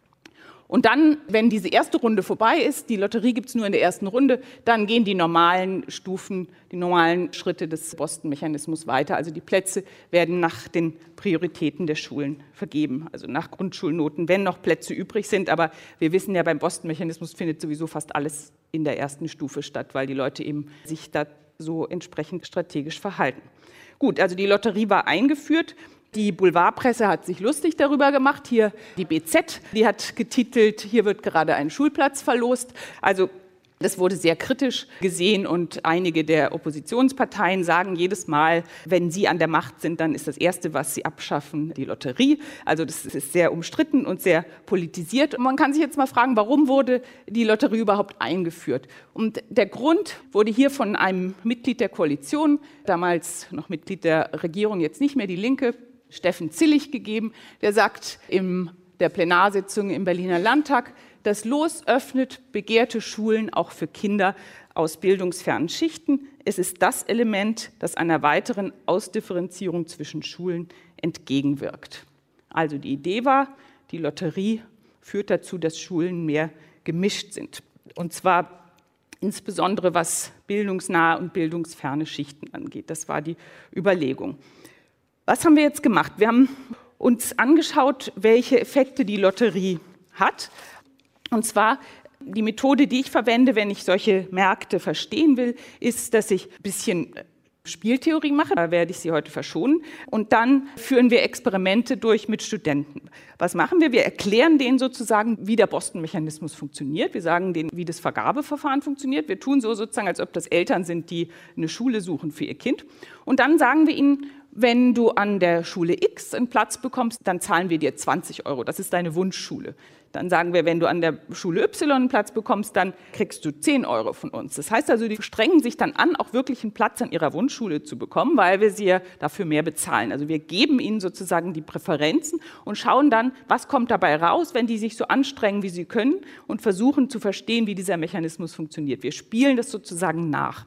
Und dann, wenn diese erste Runde vorbei ist, die Lotterie gibt es nur in der ersten Runde, dann gehen die normalen Stufen, die normalen Schritte des Boston-Mechanismus weiter. Also die Plätze werden nach den Prioritäten der Schulen vergeben, also nach Grundschulnoten, wenn noch Plätze übrig sind. Aber wir wissen ja, beim Boston-Mechanismus findet sowieso fast alles in der ersten Stufe statt, weil die Leute eben sich da so entsprechend strategisch verhalten. Gut, also die Lotterie war eingeführt. Die Boulevardpresse hat sich lustig darüber gemacht. Hier die B Z, die hat getitelt, hier wird gerade ein Schulplatz verlost. Also das wurde sehr kritisch gesehen und einige der Oppositionsparteien sagen jedes Mal, wenn sie an der Macht sind, dann ist das Erste, was sie abschaffen, die Lotterie. Also das ist sehr umstritten und sehr politisiert. Und man kann sich jetzt mal fragen, warum wurde die Lotterie überhaupt eingeführt? Und der Grund wurde hier von einem Mitglied der Koalition, damals noch Mitglied der Regierung, jetzt nicht mehr die Linke, Steffen Zillig gegeben, der sagt in der Plenarsitzung im Berliner Landtag, das Los öffnet begehrte Schulen auch für Kinder aus bildungsfernen Schichten. Es ist das Element, das einer weiteren Ausdifferenzierung zwischen Schulen entgegenwirkt. Also die Idee war, die Lotterie führt dazu, dass Schulen mehr gemischt sind. Und zwar insbesondere was bildungsnahe und bildungsferne Schichten angeht. Das war die Überlegung. Was haben wir jetzt gemacht? Wir haben uns angeschaut, welche Effekte die Lotterie hat. Und zwar die Methode, die ich verwende, wenn ich solche Märkte verstehen will, ist, dass ich ein bisschen Spieltheorie mache. Da werde ich Sie heute verschonen. Und dann führen wir Experimente durch mit Studenten. Was machen wir? Wir erklären denen sozusagen, wie der Boston-Mechanismus funktioniert. Wir sagen denen, wie das Vergabeverfahren funktioniert. Wir tun so sozusagen, als ob das Eltern sind, die eine Schule suchen für ihr Kind. Und dann sagen wir ihnen, wenn du an der Schule X einen Platz bekommst, dann zahlen wir dir zwanzig Euro. Das ist deine Wunschschule. Dann sagen wir, wenn du an der Schule Y einen Platz bekommst, dann kriegst du zehn Euro von uns. Das heißt also, die strengen sich dann an, auch wirklich einen Platz an ihrer Wunschschule zu bekommen, weil wir sie ja dafür mehr bezahlen. Also wir geben ihnen sozusagen die Präferenzen und schauen dann, was kommt dabei raus, wenn die sich so anstrengen, wie sie können und versuchen zu verstehen, wie dieser Mechanismus funktioniert. Wir spielen das sozusagen nach.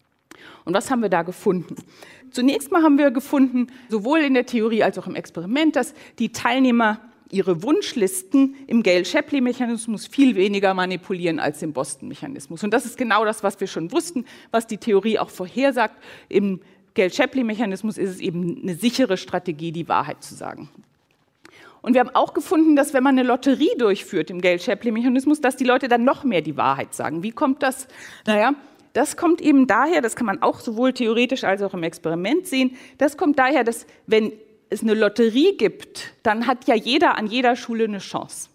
Und was haben wir da gefunden? Zunächst mal haben wir gefunden, sowohl in der Theorie als auch im Experiment, dass die Teilnehmer ihre Wunschlisten im Gale-Shapley-Mechanismus viel weniger manipulieren als im Boston-Mechanismus. Und das ist genau das, was wir schon wussten, was die Theorie auch vorhersagt. Im Gale-Shapley-Mechanismus ist es eben eine sichere Strategie, die Wahrheit zu sagen. Und wir haben auch gefunden, dass wenn man eine Lotterie durchführt im Gale-Shapley-Mechanismus, dass die Leute dann noch mehr die Wahrheit sagen. Wie kommt das? Naja, das kommt eben daher, das kann man auch sowohl theoretisch als auch im Experiment sehen, das kommt daher, dass wenn es eine Lotterie gibt, dann hat ja jeder an jeder Schule eine Chance.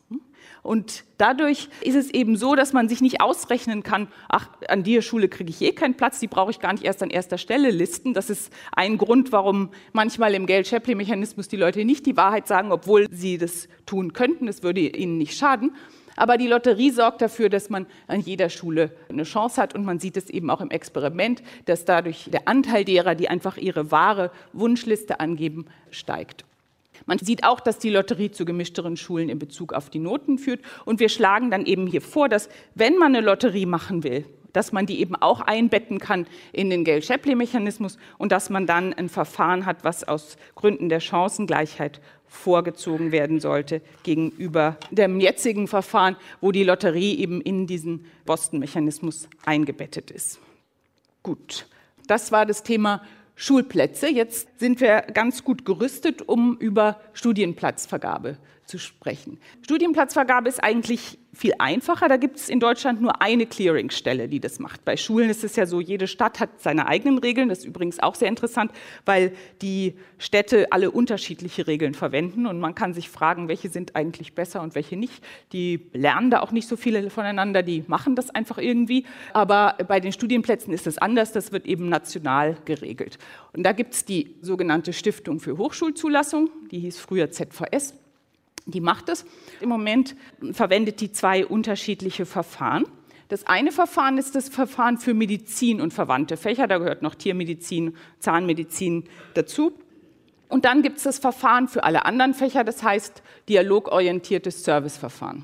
Und dadurch ist es eben so, dass man sich nicht ausrechnen kann, ach, an der Schule kriege ich eh keinen Platz, die brauche ich gar nicht erst an erster Stelle listen. Das ist ein Grund, warum manchmal im Gale-Shapley-Mechanismus die Leute nicht die Wahrheit sagen, obwohl sie das tun könnten, das würde ihnen nicht schaden. Aber die Lotterie sorgt dafür, dass man an jeder Schule eine Chance hat und man sieht es eben auch im Experiment, dass dadurch der Anteil derer, die einfach ihre wahre Wunschliste angeben, steigt. Man sieht auch, dass die Lotterie zu gemischteren Schulen in Bezug auf die Noten führt und wir schlagen dann eben hier vor, dass wenn man eine Lotterie machen will, dass man die eben auch einbetten kann in den Gale-Shapley-Mechanismus und dass man dann ein Verfahren hat, was aus Gründen der Chancengleichheit vorgezogen werden sollte gegenüber dem jetzigen Verfahren, wo die Lotterie eben in diesen Boston-Mechanismus eingebettet ist. Gut, das war das Thema Schulplätze. Jetzt sind wir ganz gut gerüstet, um über Studienplatzvergabe zu sprechen. Studienplatzvergabe ist eigentlich viel einfacher. Da gibt es in Deutschland nur eine Clearingstelle, die das macht. Bei Schulen ist es ja so, jede Stadt hat seine eigenen Regeln. Das ist übrigens auch sehr interessant, weil die Städte alle unterschiedliche Regeln verwenden. Und man kann sich fragen, welche sind eigentlich besser und welche nicht. Die lernen da auch nicht so viele voneinander, die machen das einfach irgendwie. Aber bei den Studienplätzen ist es anders. Das wird eben national geregelt. Und da gibt es die sogenannte Stiftung für Hochschulzulassung, die hieß früher Z V S. Die macht es. Im Moment verwendet die zwei unterschiedliche Verfahren. Das eine Verfahren ist das Verfahren für Medizin und verwandte Fächer. Da gehört noch Tiermedizin, Zahnmedizin dazu. Und dann gibt es das Verfahren für alle anderen Fächer, das heißt dialogorientiertes Serviceverfahren.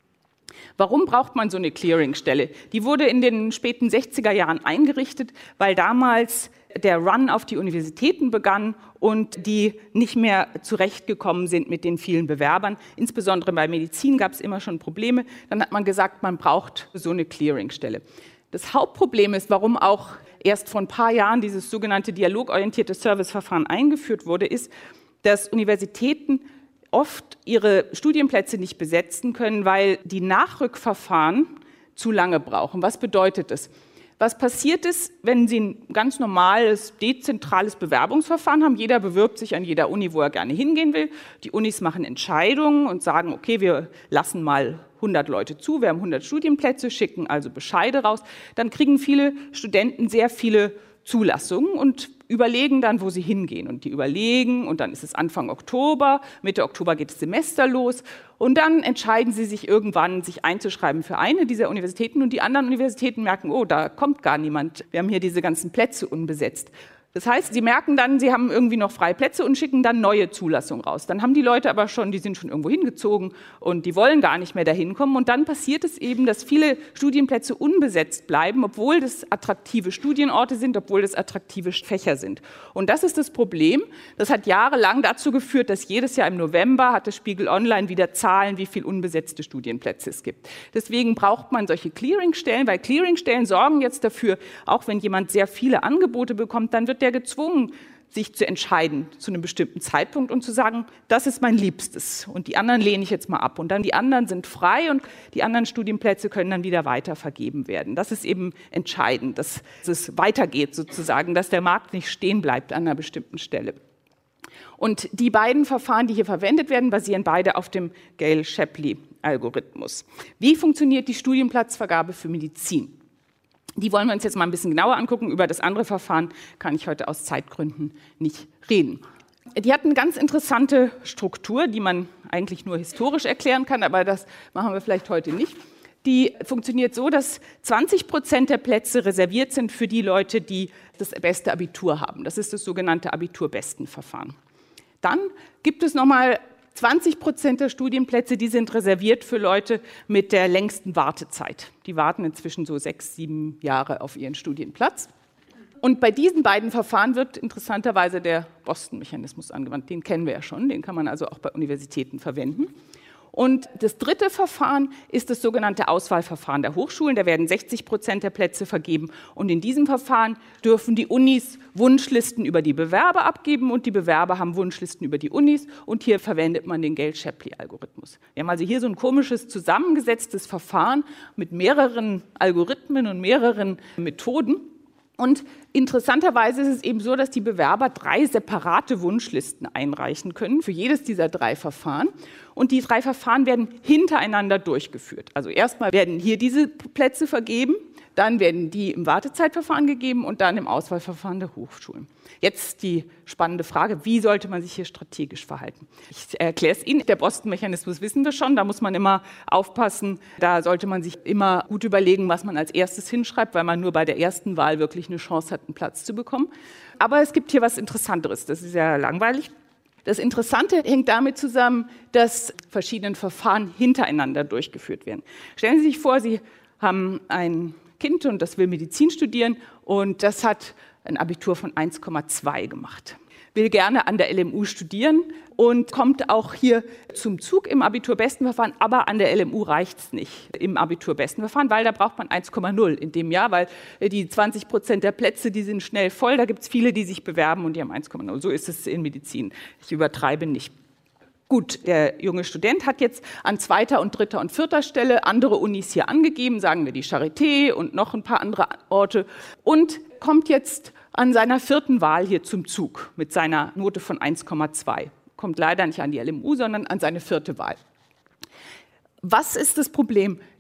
Warum braucht man so eine Clearingstelle? Die wurde in den späten sechziger Jahren eingerichtet, weil damals der Run auf die Universitäten begann und die nicht mehr zurechtgekommen sind mit den vielen Bewerbern. Insbesondere bei Medizin gab es immer schon Probleme. Dann hat man gesagt, man braucht so eine Clearingstelle. Das Hauptproblem ist, warum auch erst vor ein paar Jahren dieses sogenannte dialogorientierte Serviceverfahren eingeführt wurde, ist, dass Universitäten oft ihre Studienplätze nicht besetzen können, weil die Nachrückverfahren zu lange brauchen. Was bedeutet das? Was passiert ist, wenn Sie ein ganz normales, dezentrales Bewerbungsverfahren haben? Jeder bewirbt sich an jeder Uni, wo er gerne hingehen will. Die Unis machen Entscheidungen und sagen, okay, wir lassen mal hundert Leute zu, wir haben hundert Studienplätze, schicken also Bescheide raus. Dann kriegen viele Studenten sehr viele Zulassungen und überlegen dann, wo sie hingehen. Und die überlegen und dann ist es Anfang Oktober, Mitte Oktober geht das Semester los und dann entscheiden sie sich irgendwann, sich einzuschreiben für eine dieser Universitäten und die anderen Universitäten merken, oh, da kommt gar niemand, wir haben hier diese ganzen Plätze unbesetzt. Das heißt, sie merken dann, sie haben irgendwie noch freie Plätze und schicken dann neue Zulassungen raus. Dann haben die Leute aber schon, die sind schon irgendwo hingezogen und die wollen gar nicht mehr dahin kommen. Und dann passiert es eben, dass viele Studienplätze unbesetzt bleiben, obwohl das attraktive Studienorte sind, obwohl das attraktive Fächer sind. Und das ist das Problem. Das hat jahrelang dazu geführt, dass jedes Jahr im November hat das Spiegel Online wieder Zahlen, wie viel unbesetzte Studienplätze es gibt. Deswegen braucht man solche Clearingstellen, weil Clearingstellen sorgen jetzt dafür, auch wenn jemand sehr viele Angebote bekommt, dann wird der gezwungen, sich zu entscheiden zu einem bestimmten Zeitpunkt und zu sagen, das ist mein Liebstes und die anderen lehne ich jetzt mal ab. Und dann die anderen sind frei und die anderen Studienplätze können dann wieder weiter vergeben werden. Das ist eben entscheidend, dass es weitergeht sozusagen, dass der Markt nicht stehen bleibt an einer bestimmten Stelle. Und die beiden Verfahren, die hier verwendet werden, basieren beide auf dem Gale-Shapley-Algorithmus. Wie funktioniert die Studienplatzvergabe für Medizin? Die wollen wir uns jetzt mal ein bisschen genauer angucken. Über das andere Verfahren kann ich heute aus Zeitgründen nicht reden. Die hat eine ganz interessante Struktur, die man eigentlich nur historisch erklären kann, aber das machen wir vielleicht heute nicht. Die funktioniert so, dass zwanzig Prozent der Plätze reserviert sind für die Leute, die das beste Abitur haben. Das ist das sogenannte Abiturbestenverfahren. Dann gibt es nochmal zwanzig Prozent der Studienplätze, die sind reserviert für Leute mit der längsten Wartezeit. Die warten inzwischen so sechs, sieben Jahre auf ihren Studienplatz. Und bei diesen beiden Verfahren wird interessanterweise der Boston-Mechanismus angewandt. Den kennen wir ja schon, den kann man also auch bei Universitäten verwenden. Und das dritte Verfahren ist das sogenannte Auswahlverfahren der Hochschulen. Da werden sechzig Prozent der Plätze vergeben. Und in diesem Verfahren dürfen die Unis Wunschlisten über die Bewerber abgeben und die Bewerber haben Wunschlisten über die Unis. Und hier verwendet man den Gale-Shapley-Algorithmus. Wir haben also hier so ein komisches zusammengesetztes Verfahren mit mehreren Algorithmen und mehreren Methoden. Und interessanterweise ist es eben so, dass die Bewerber drei separate Wunschlisten einreichen können für jedes dieser drei Verfahren. Und die drei Verfahren werden hintereinander durchgeführt. Also erstmal werden hier diese Plätze vergeben, dann werden die im Wartezeitverfahren gegeben und dann im Auswahlverfahren der Hochschulen. Jetzt die spannende Frage, wie sollte man sich hier strategisch verhalten? Ich erkläre es Ihnen, der Boston-Mechanismus wissen wir schon, da muss man immer aufpassen, da sollte man sich immer gut überlegen, was man als erstes hinschreibt, weil man nur bei der ersten Wahl wirklich eine Chance hat, einen Platz zu bekommen. Aber es gibt hier was Interessanteres, das ist ja langweilig. Das Interessante hängt damit zusammen, dass verschiedene Verfahren hintereinander durchgeführt werden. Stellen Sie sich vor, Sie haben ein Kind und das will Medizin studieren und das hat ein Abitur von eins Komma zwei gemacht. Will gerne an der L M U studieren und kommt auch hier zum Zug im Abiturbestenverfahren, aber an der L M U reicht es nicht im Abiturbestenverfahren, weil da braucht man eins Komma null in dem Jahr, weil die zwanzig Prozent der Plätze, die sind schnell voll, da gibt es viele, die sich bewerben und die haben eins Komma null. So ist es in Medizin. Ich übertreibe nicht. Gut, der junge Student hat jetzt an zweiter und dritter und vierter Stelle andere Unis hier angegeben, sagen wir die Charité und noch ein paar andere Orte und kommt jetzt an seiner vierten Wahl hier zum Zug mit seiner Note von eins Komma zwei. Kommt leider nicht an die L M U, sondern an seine vierte Wahl. Was ist das Problem?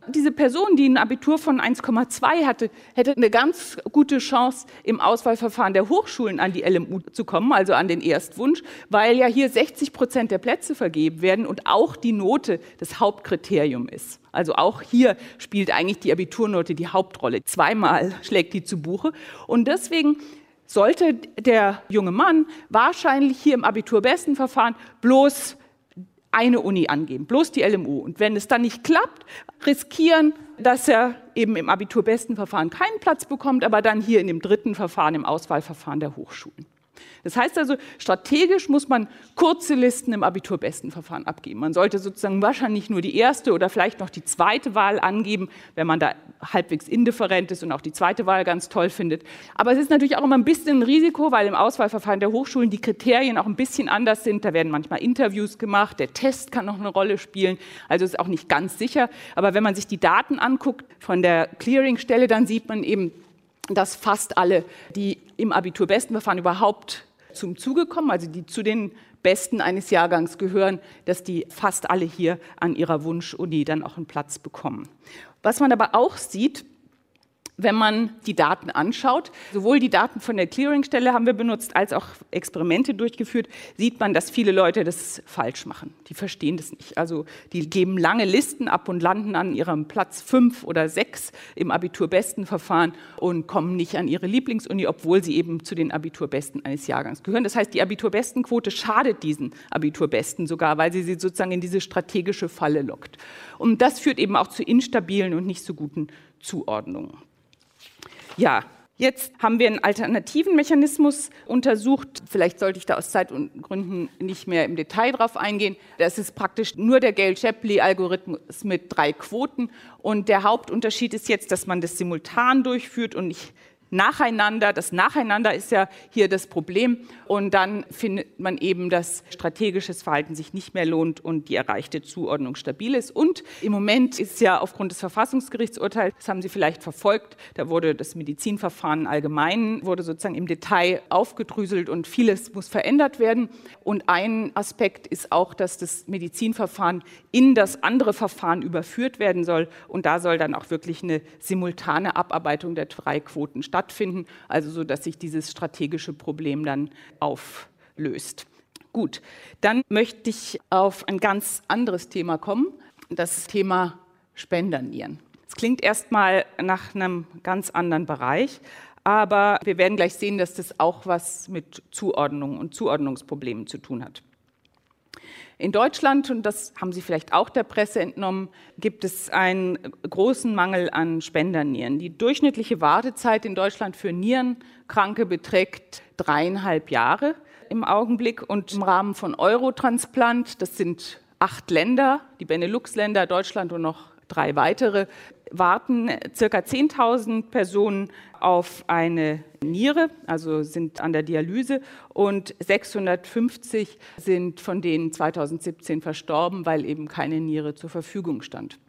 diese Person, die ein Abitur von eins Komma zwei hatte, hätte eine ganz gute Chance, im Auswahlverfahren der Hochschulen an die L M U zu kommen, also an den Erstwunsch, weil ja hier sechzig Prozent der Plätze vergeben werden und auch die Note das Hauptkriterium ist. Also auch hier spielt eigentlich die Abiturnote die Hauptrolle. Zweimal schlägt die zu Buche. Und deswegen sollte der junge Mann wahrscheinlich hier im Abiturbestenverfahren bloß eine Uni angeben, bloß die L M U. Und wenn es dann nicht klappt, riskieren, dass er eben im Abiturbestenverfahren keinen Platz bekommt, aber dann hier in dem dritten Verfahren, im Auswahlverfahren der Hochschulen. Das heißt also, strategisch muss man kurze Listen im Abiturbestenverfahren abgeben. Man sollte sozusagen wahrscheinlich nur die erste oder vielleicht noch die zweite Wahl angeben, wenn man da halbwegs indifferent ist und auch die zweite Wahl ganz toll findet. Aber es ist natürlich auch immer ein bisschen ein Risiko, weil im Auswahlverfahren der Hochschulen die Kriterien auch ein bisschen anders sind. Da werden manchmal Interviews gemacht, der Test kann noch eine Rolle spielen, also ist auch nicht ganz sicher. Aber wenn man sich die Daten anguckt von der Clearingstelle, dann sieht man eben, dass fast alle, die im Abiturbestenverfahren überhaupt zum Zuge kommen, also die zu den Besten eines Jahrgangs gehören, dass die fast alle hier an ihrer Wunschuni dann auch einen Platz bekommen. Was man aber auch sieht, wenn man die Daten anschaut, sowohl die Daten von der Clearingstelle haben wir benutzt, als auch Experimente durchgeführt, sieht man, dass viele Leute das falsch machen. Die verstehen das nicht. Also die geben lange Listen ab und landen an ihrem Platz fünf oder sechs im Abiturbestenverfahren und kommen nicht an ihre Lieblingsuni, obwohl sie eben zu den Abiturbesten eines Jahrgangs gehören. Das heißt, die Abiturbestenquote schadet diesen Abiturbesten sogar, weil sie sie sozusagen in diese strategische Falle lockt. Und das führt eben auch zu instabilen und nicht so guten Zuordnungen. Ja, jetzt haben wir einen alternativen Mechanismus untersucht. Vielleicht sollte ich da aus Zeitgründen nicht mehr im Detail drauf eingehen. Das ist praktisch nur der Gale-Shapley-Algorithmus mit drei Quoten. Und der Hauptunterschied ist jetzt, dass man das simultan durchführt und nicht nacheinander. Das Nacheinander ist ja hier das Problem. Und dann findet man eben, dass strategisches Verhalten sich nicht mehr lohnt und die erreichte Zuordnung stabil ist. Und im Moment ist ja aufgrund des Verfassungsgerichtsurteils, das haben Sie vielleicht verfolgt, da wurde das Medizinverfahren allgemein, wurde sozusagen im Detail aufgedröselt und vieles muss verändert werden. Und ein Aspekt ist auch, dass das Medizinverfahren in das andere Verfahren überführt werden soll. Und da soll dann auch wirklich eine simultane Abarbeitung der drei Quoten stattfinden. stattfinden, also so, dass sich dieses strategische Problem dann auflöst. Gut, dann möchte ich auf ein ganz anderes Thema kommen, das Thema Spendernieren. Es klingt erstmal nach einem ganz anderen Bereich, aber wir werden gleich sehen, dass das auch was mit Zuordnung und Zuordnungsproblemen zu tun hat. In Deutschland, und das haben Sie vielleicht auch der Presse entnommen, gibt es einen großen Mangel an Spendernieren. Die durchschnittliche Wartezeit in Deutschland für Nierenkranke beträgt dreieinhalb Jahre im Augenblick. Und im Rahmen von Eurotransplant, das sind acht Länder, die Benelux-Länder, Deutschland und noch drei weitere, warten circa zehntausend Personen auf eine Niere, also sind an der Dialyse, und sechshundertfünfzig sind von denen zweitausendsiebzehn verstorben, weil eben keine Niere zur Verfügung stand.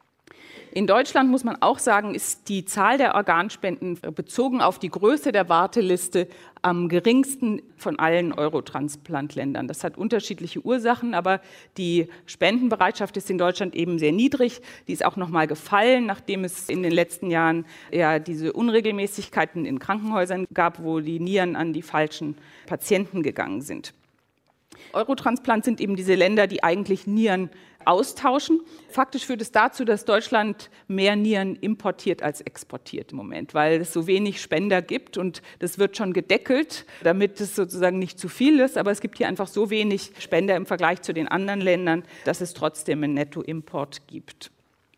In Deutschland, muss man auch sagen, ist die Zahl der Organspenden bezogen auf die Größe der Warteliste am geringsten von allen Eurotransplantländern. Das hat unterschiedliche Ursachen, aber die Spendenbereitschaft ist in Deutschland eben sehr niedrig. Die ist auch noch mal gefallen, nachdem es in den letzten Jahren ja diese Unregelmäßigkeiten in Krankenhäusern gab, wo die Nieren an die falschen Patienten gegangen sind. Eurotransplant sind eben diese Länder, die eigentlich Nieren austauschen. Faktisch führt es dazu, dass Deutschland mehr Nieren importiert als exportiert im Moment, weil es so wenig Spender gibt und das wird schon gedeckelt, damit es sozusagen nicht zu viel ist, aber es gibt hier einfach so wenig Spender im Vergleich zu den anderen Ländern, dass es trotzdem einen Nettoimport gibt.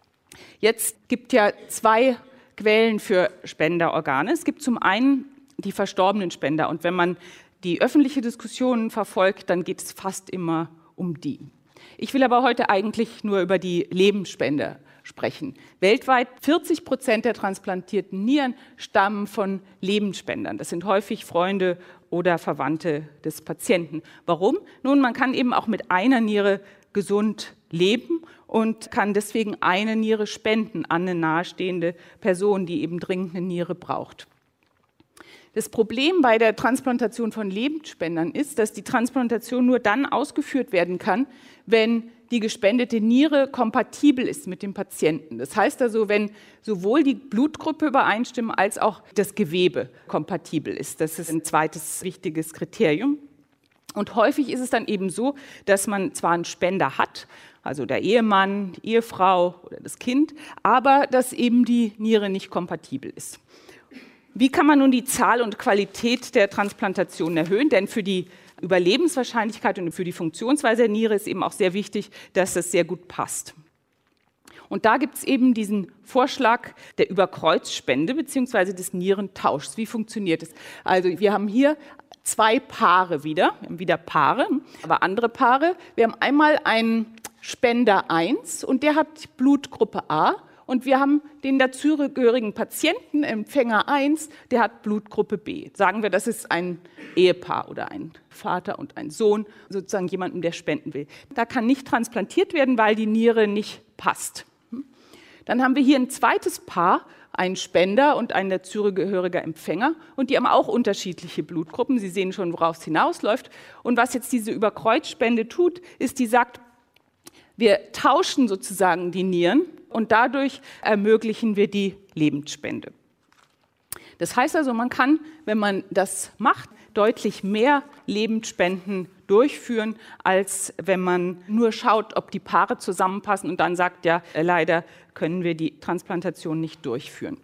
Jetzt gibt ja zwei Quellen für Spenderorgane. Es gibt zum einen die verstorbenen Spender und wenn man die öffentliche Diskussion verfolgt, dann geht es fast immer um die. Ich will aber heute eigentlich nur über die Lebensspender sprechen. Weltweit vierzig Prozent der transplantierten Nieren stammen von Lebensspendern. Das sind häufig Freunde oder Verwandte des Patienten. Warum? Nun, man kann eben auch mit einer Niere gesund leben und kann deswegen eine Niere spenden an eine nahestehende Person, die eben dringend eine Niere braucht. Das Problem bei der Transplantation von Lebendspendern ist, dass die Transplantation nur dann ausgeführt werden kann, wenn die gespendete Niere kompatibel ist mit dem Patienten. Das heißt also, wenn sowohl die Blutgruppe übereinstimmen als auch das Gewebe kompatibel ist. Das ist ein zweites wichtiges Kriterium. Und häufig ist es dann eben so, dass man zwar einen Spender hat, also der Ehemann, die Ehefrau oder das Kind, aber dass eben die Niere nicht kompatibel ist. Wie kann man nun die Zahl und Qualität der Transplantation erhöhen? Denn für die Überlebenswahrscheinlichkeit und für die Funktionsweise der Niere ist eben auch sehr wichtig, dass das sehr gut passt. Und da gibt es eben diesen Vorschlag der Überkreuzspende bzw. des Nierentauschs. Wie funktioniert es? Also wir haben hier zwei Paare wieder, wir haben wieder Paare, aber andere Paare. Wir haben einmal einen Spender eins und der hat Blutgruppe A. Und wir haben den dazugehörigen Patienten, Empfänger eins, der hat Blutgruppe B. Sagen wir, das ist ein Ehepaar oder ein Vater und ein Sohn, sozusagen jemandem, der spenden will. Da kann nicht transplantiert werden, weil die Niere nicht passt. Dann haben wir hier ein zweites Paar, ein Spender und ein dazugehöriger Empfänger. Und die haben auch unterschiedliche Blutgruppen. Sie sehen schon, worauf es hinausläuft. Und was jetzt diese Überkreuzspende tut, ist, die sagt, wir tauschen sozusagen die Nieren und dadurch ermöglichen wir die Lebensspende. Das heißt also, man kann, wenn man das macht, deutlich mehr Lebensspenden durchführen, als wenn man nur schaut, ob die Paare zusammenpassen und dann sagt, ja, leider können wir die Transplantation nicht durchführen.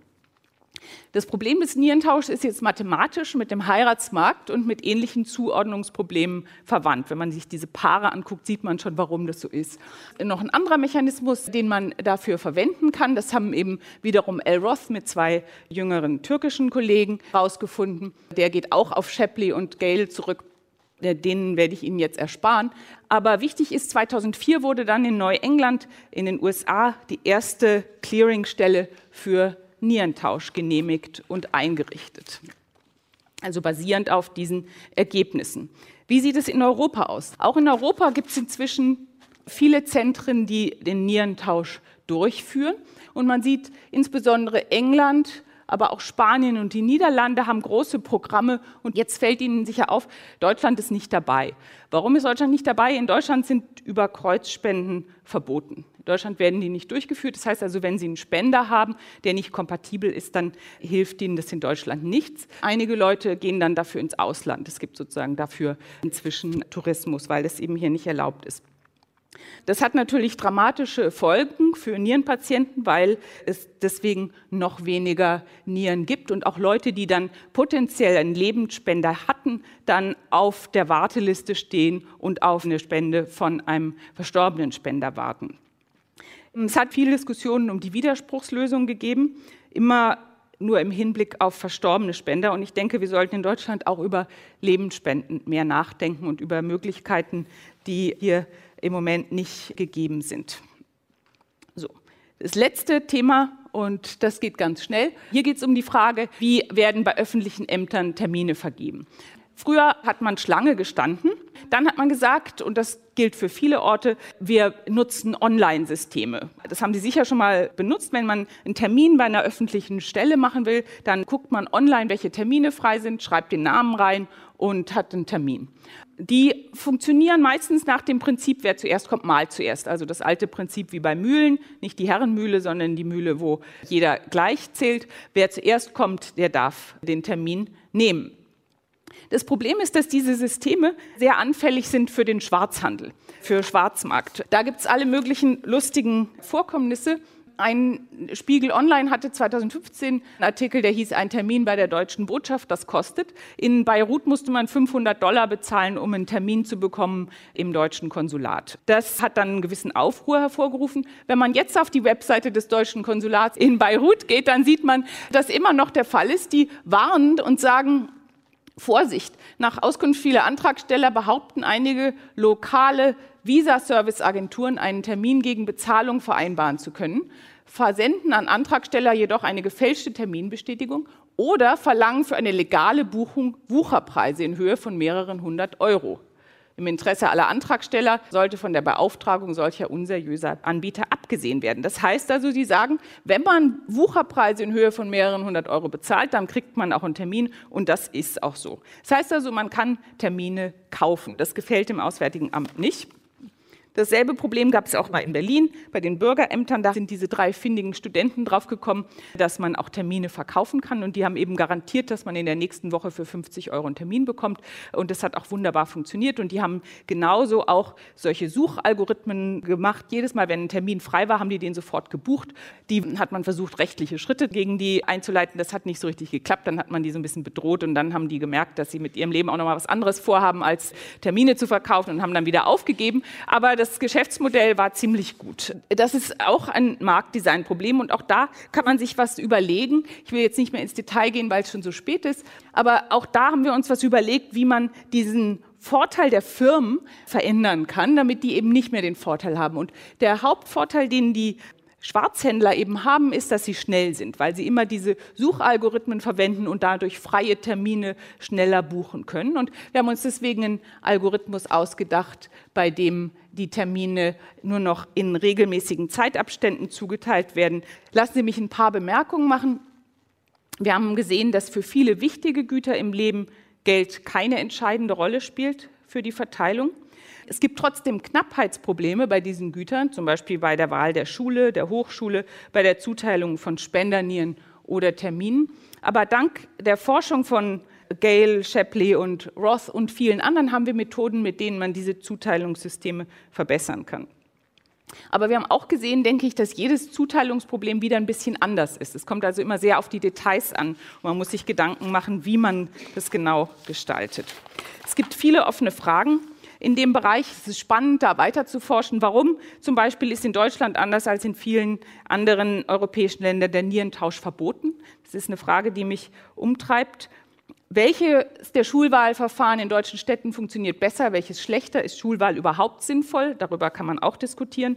Das Problem des Nierentauschs ist jetzt mathematisch mit dem Heiratsmarkt und mit ähnlichen Zuordnungsproblemen verwandt. Wenn man sich diese Paare anguckt, sieht man schon, warum das so ist. Noch ein anderer Mechanismus, den man dafür verwenden kann, das haben eben wiederum El Roth mit zwei jüngeren türkischen Kollegen herausgefunden. Der geht auch auf Shapley und Gale zurück. Denen werde ich Ihnen jetzt ersparen. Aber wichtig ist, zweitausendvier wurde dann in Neuengland in den U S A die erste Clearingstelle für Nierentausch genehmigt und eingerichtet. Also basierend auf diesen Ergebnissen. Wie sieht es in Europa aus? Auch in Europa gibt es inzwischen viele Zentren, die den Nierentausch durchführen. Und man sieht insbesondere England, aber auch Spanien und die Niederlande haben große Programme. Und jetzt fällt Ihnen sicher auf, Deutschland ist nicht dabei. Warum ist Deutschland nicht dabei? In Deutschland sind Überkreuzspenden verboten. In Deutschland werden die nicht durchgeführt. Das heißt also, wenn Sie einen Spender haben, der nicht kompatibel ist, dann hilft Ihnen das in Deutschland nichts. Einige Leute gehen dann dafür ins Ausland. Es gibt sozusagen dafür inzwischen Tourismus, weil das eben hier nicht erlaubt ist. Das hat natürlich dramatische Folgen für Nierenpatienten, weil es deswegen noch weniger Nieren gibt und auch Leute, die dann potenziell einen Lebensspender hatten, dann auf der Warteliste stehen und auf eine Spende von einem verstorbenen Spender warten. Es hat viele Diskussionen um die Widerspruchslösung gegeben, immer nur im Hinblick auf verstorbene Spender. Und ich denke, wir sollten in Deutschland auch über Lebensspenden mehr nachdenken und über Möglichkeiten, die hier im Moment nicht gegeben sind. So, das letzte Thema, und das geht ganz schnell. Hier geht es um die Frage, wie werden bei öffentlichen Ämtern Termine vergeben. Früher hat man Schlange gestanden, dann hat man gesagt, und das gilt für viele Orte, wir nutzen Online-Systeme. Das haben Sie sicher schon mal benutzt. Wenn man einen Termin bei einer öffentlichen Stelle machen will, dann guckt man online, welche Termine frei sind, schreibt den Namen rein und hat einen Termin. Die funktionieren meistens nach dem Prinzip, wer zuerst kommt, malt zuerst. Also das alte Prinzip wie bei Mühlen, nicht die Herrenmühle, sondern die Mühle, wo jeder gleich zählt. Wer zuerst kommt, der darf den Termin nehmen. Das Problem ist, dass diese Systeme sehr anfällig sind für den Schwarzhandel, für Schwarzmarkt. Da gibt es alle möglichen lustigen Vorkommnisse. Ein Spiegel Online hatte zweitausendfünfzehn einen Artikel, der hieß, ein Termin bei der deutschen Botschaft, das kostet. In Beirut musste man fünfhundert Dollar bezahlen, um einen Termin zu bekommen im deutschen Konsulat. Das hat dann einen gewissen Aufruhr hervorgerufen. Wenn man jetzt auf die Webseite des deutschen Konsulats in Beirut geht, dann sieht man, dass immer noch der Fall ist. Die warnen und sagen, Vorsicht, nach Auskunft vieler Antragsteller behaupten einige lokale Visa-Service-Agenturen, einen Termin gegen Bezahlung vereinbaren zu können, versenden an Antragsteller jedoch eine gefälschte Terminbestätigung oder verlangen für eine legale Buchung Wucherpreise in Höhe von mehreren hundert Euro. im Interesse aller Antragsteller sollte von der Beauftragung solcher unseriöser Anbieter abgesehen werden. Das heißt also, Sie sagen, wenn man Wucherpreise in Höhe von mehreren hundert Euro bezahlt, dann kriegt man auch einen Termin und das ist auch so. Das heißt also, man kann Termine kaufen. Das gefällt dem Auswärtigen Amt nicht. Dasselbe Problem gab es auch mal in Berlin bei den Bürgerämtern. Da sind diese drei findigen Studenten draufgekommen, dass man auch Termine verkaufen kann. Und die haben eben garantiert, dass man in der nächsten Woche für fünfzig Euro einen Termin bekommt. Und das hat auch wunderbar funktioniert. Und die haben genauso auch solche Suchalgorithmen gemacht. Jedes Mal, wenn ein Termin frei war, haben die den sofort gebucht. Die hat man versucht, rechtliche Schritte gegen die einzuleiten. Das hat nicht so richtig geklappt. Dann hat man die so ein bisschen bedroht. Und dann haben die gemerkt, dass sie mit ihrem Leben auch noch mal was anderes vorhaben, als Termine zu verkaufen und haben dann wieder aufgegeben. Aber das Geschäftsmodell war ziemlich gut. Das ist auch ein Marktdesign-Problem und auch da kann man sich was überlegen. Ich will jetzt nicht mehr ins Detail gehen, weil es schon so spät ist, aber auch da haben wir uns was überlegt, wie man diesen Vorteil der Firmen verändern kann, damit die eben nicht mehr den Vorteil haben. Und der Hauptvorteil, den die Schwarzhändler eben haben, ist, dass sie schnell sind, weil sie immer diese Suchalgorithmen verwenden und dadurch freie Termine schneller buchen können. Und wir haben uns deswegen einen Algorithmus ausgedacht, bei dem die Termine nur noch in regelmäßigen Zeitabständen zugeteilt werden. Lassen Sie mich ein paar Bemerkungen machen. Wir haben gesehen, dass für viele wichtige Güter im Leben Geld keine entscheidende Rolle spielt für die Verteilung. Es gibt trotzdem Knappheitsprobleme bei diesen Gütern, zum Beispiel bei der Wahl der Schule, der Hochschule, bei der Zuteilung von Spendernieren oder Terminen. Aber dank der Forschung von Gale, Shapley und Roth und vielen anderen haben wir Methoden, mit denen man diese Zuteilungssysteme verbessern kann. Aber wir haben auch gesehen, denke ich, dass jedes Zuteilungsproblem wieder ein bisschen anders ist. Es kommt also immer sehr auf die Details an. Und man muss sich Gedanken machen, wie man das genau gestaltet. Es gibt viele offene Fragen in dem Bereich. Es ist spannend, da weiter zu forschen. Warum zum Beispiel ist in Deutschland anders als in vielen anderen europäischen Ländern der Nierentausch verboten? Das ist eine Frage, die mich umtreibt. Welches der Schulwahlverfahren in deutschen Städten funktioniert besser, welches schlechter? Ist Schulwahl überhaupt sinnvoll? Darüber kann man auch diskutieren.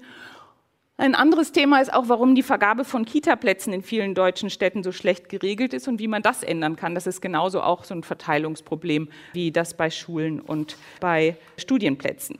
Ein anderes Thema ist auch, warum die Vergabe von Kitaplätzen in vielen deutschen Städten so schlecht geregelt ist und wie man das ändern kann. Das ist genauso auch so ein Verteilungsproblem wie das bei Schulen und bei Studienplätzen.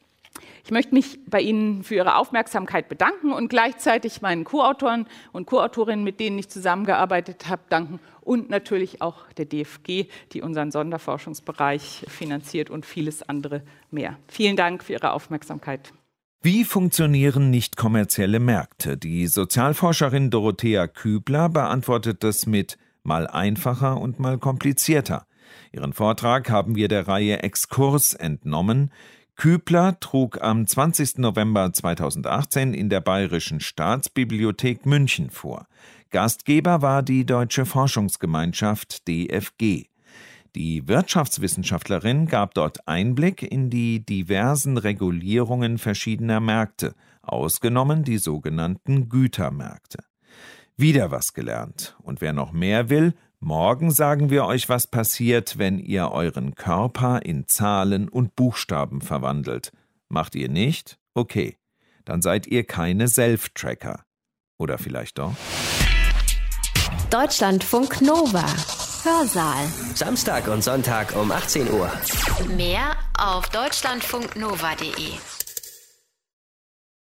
Ich möchte mich bei Ihnen für Ihre Aufmerksamkeit bedanken und gleichzeitig meinen Co-Autoren und Co-Autorinnen, mit denen ich zusammengearbeitet habe, danken und natürlich auch der D F G, die unseren Sonderforschungsbereich finanziert und vieles andere mehr. Vielen Dank für Ihre Aufmerksamkeit. Wie funktionieren nicht kommerzielle Märkte? Die Sozialforscherin Dorothea Kübler beantwortet das mit mal einfacher und mal komplizierter. Ihren Vortrag haben wir der Reihe Exkurs entnommen. Kübler trug am zwanzigsten November zweitausendachtzehn in der Bayerischen Staatsbibliothek München vor. Gastgeber war die Deutsche Forschungsgemeinschaft D F G. Die Wirtschaftswissenschaftlerin gab dort Einblick in die diversen Regulierungen verschiedener Märkte, ausgenommen die sogenannten Gütermärkte. Wieder was gelernt. Und wer noch mehr will, morgen sagen wir euch, was passiert, wenn ihr euren Körper in Zahlen und Buchstaben verwandelt. Macht ihr nicht? Okay, dann seid ihr keine Self-Tracker. Oder vielleicht doch? Deutschlandfunk Nova. Hörsaal. Samstag und Sonntag um achtzehn Uhr. Mehr auf deutschlandfunknova punkt de.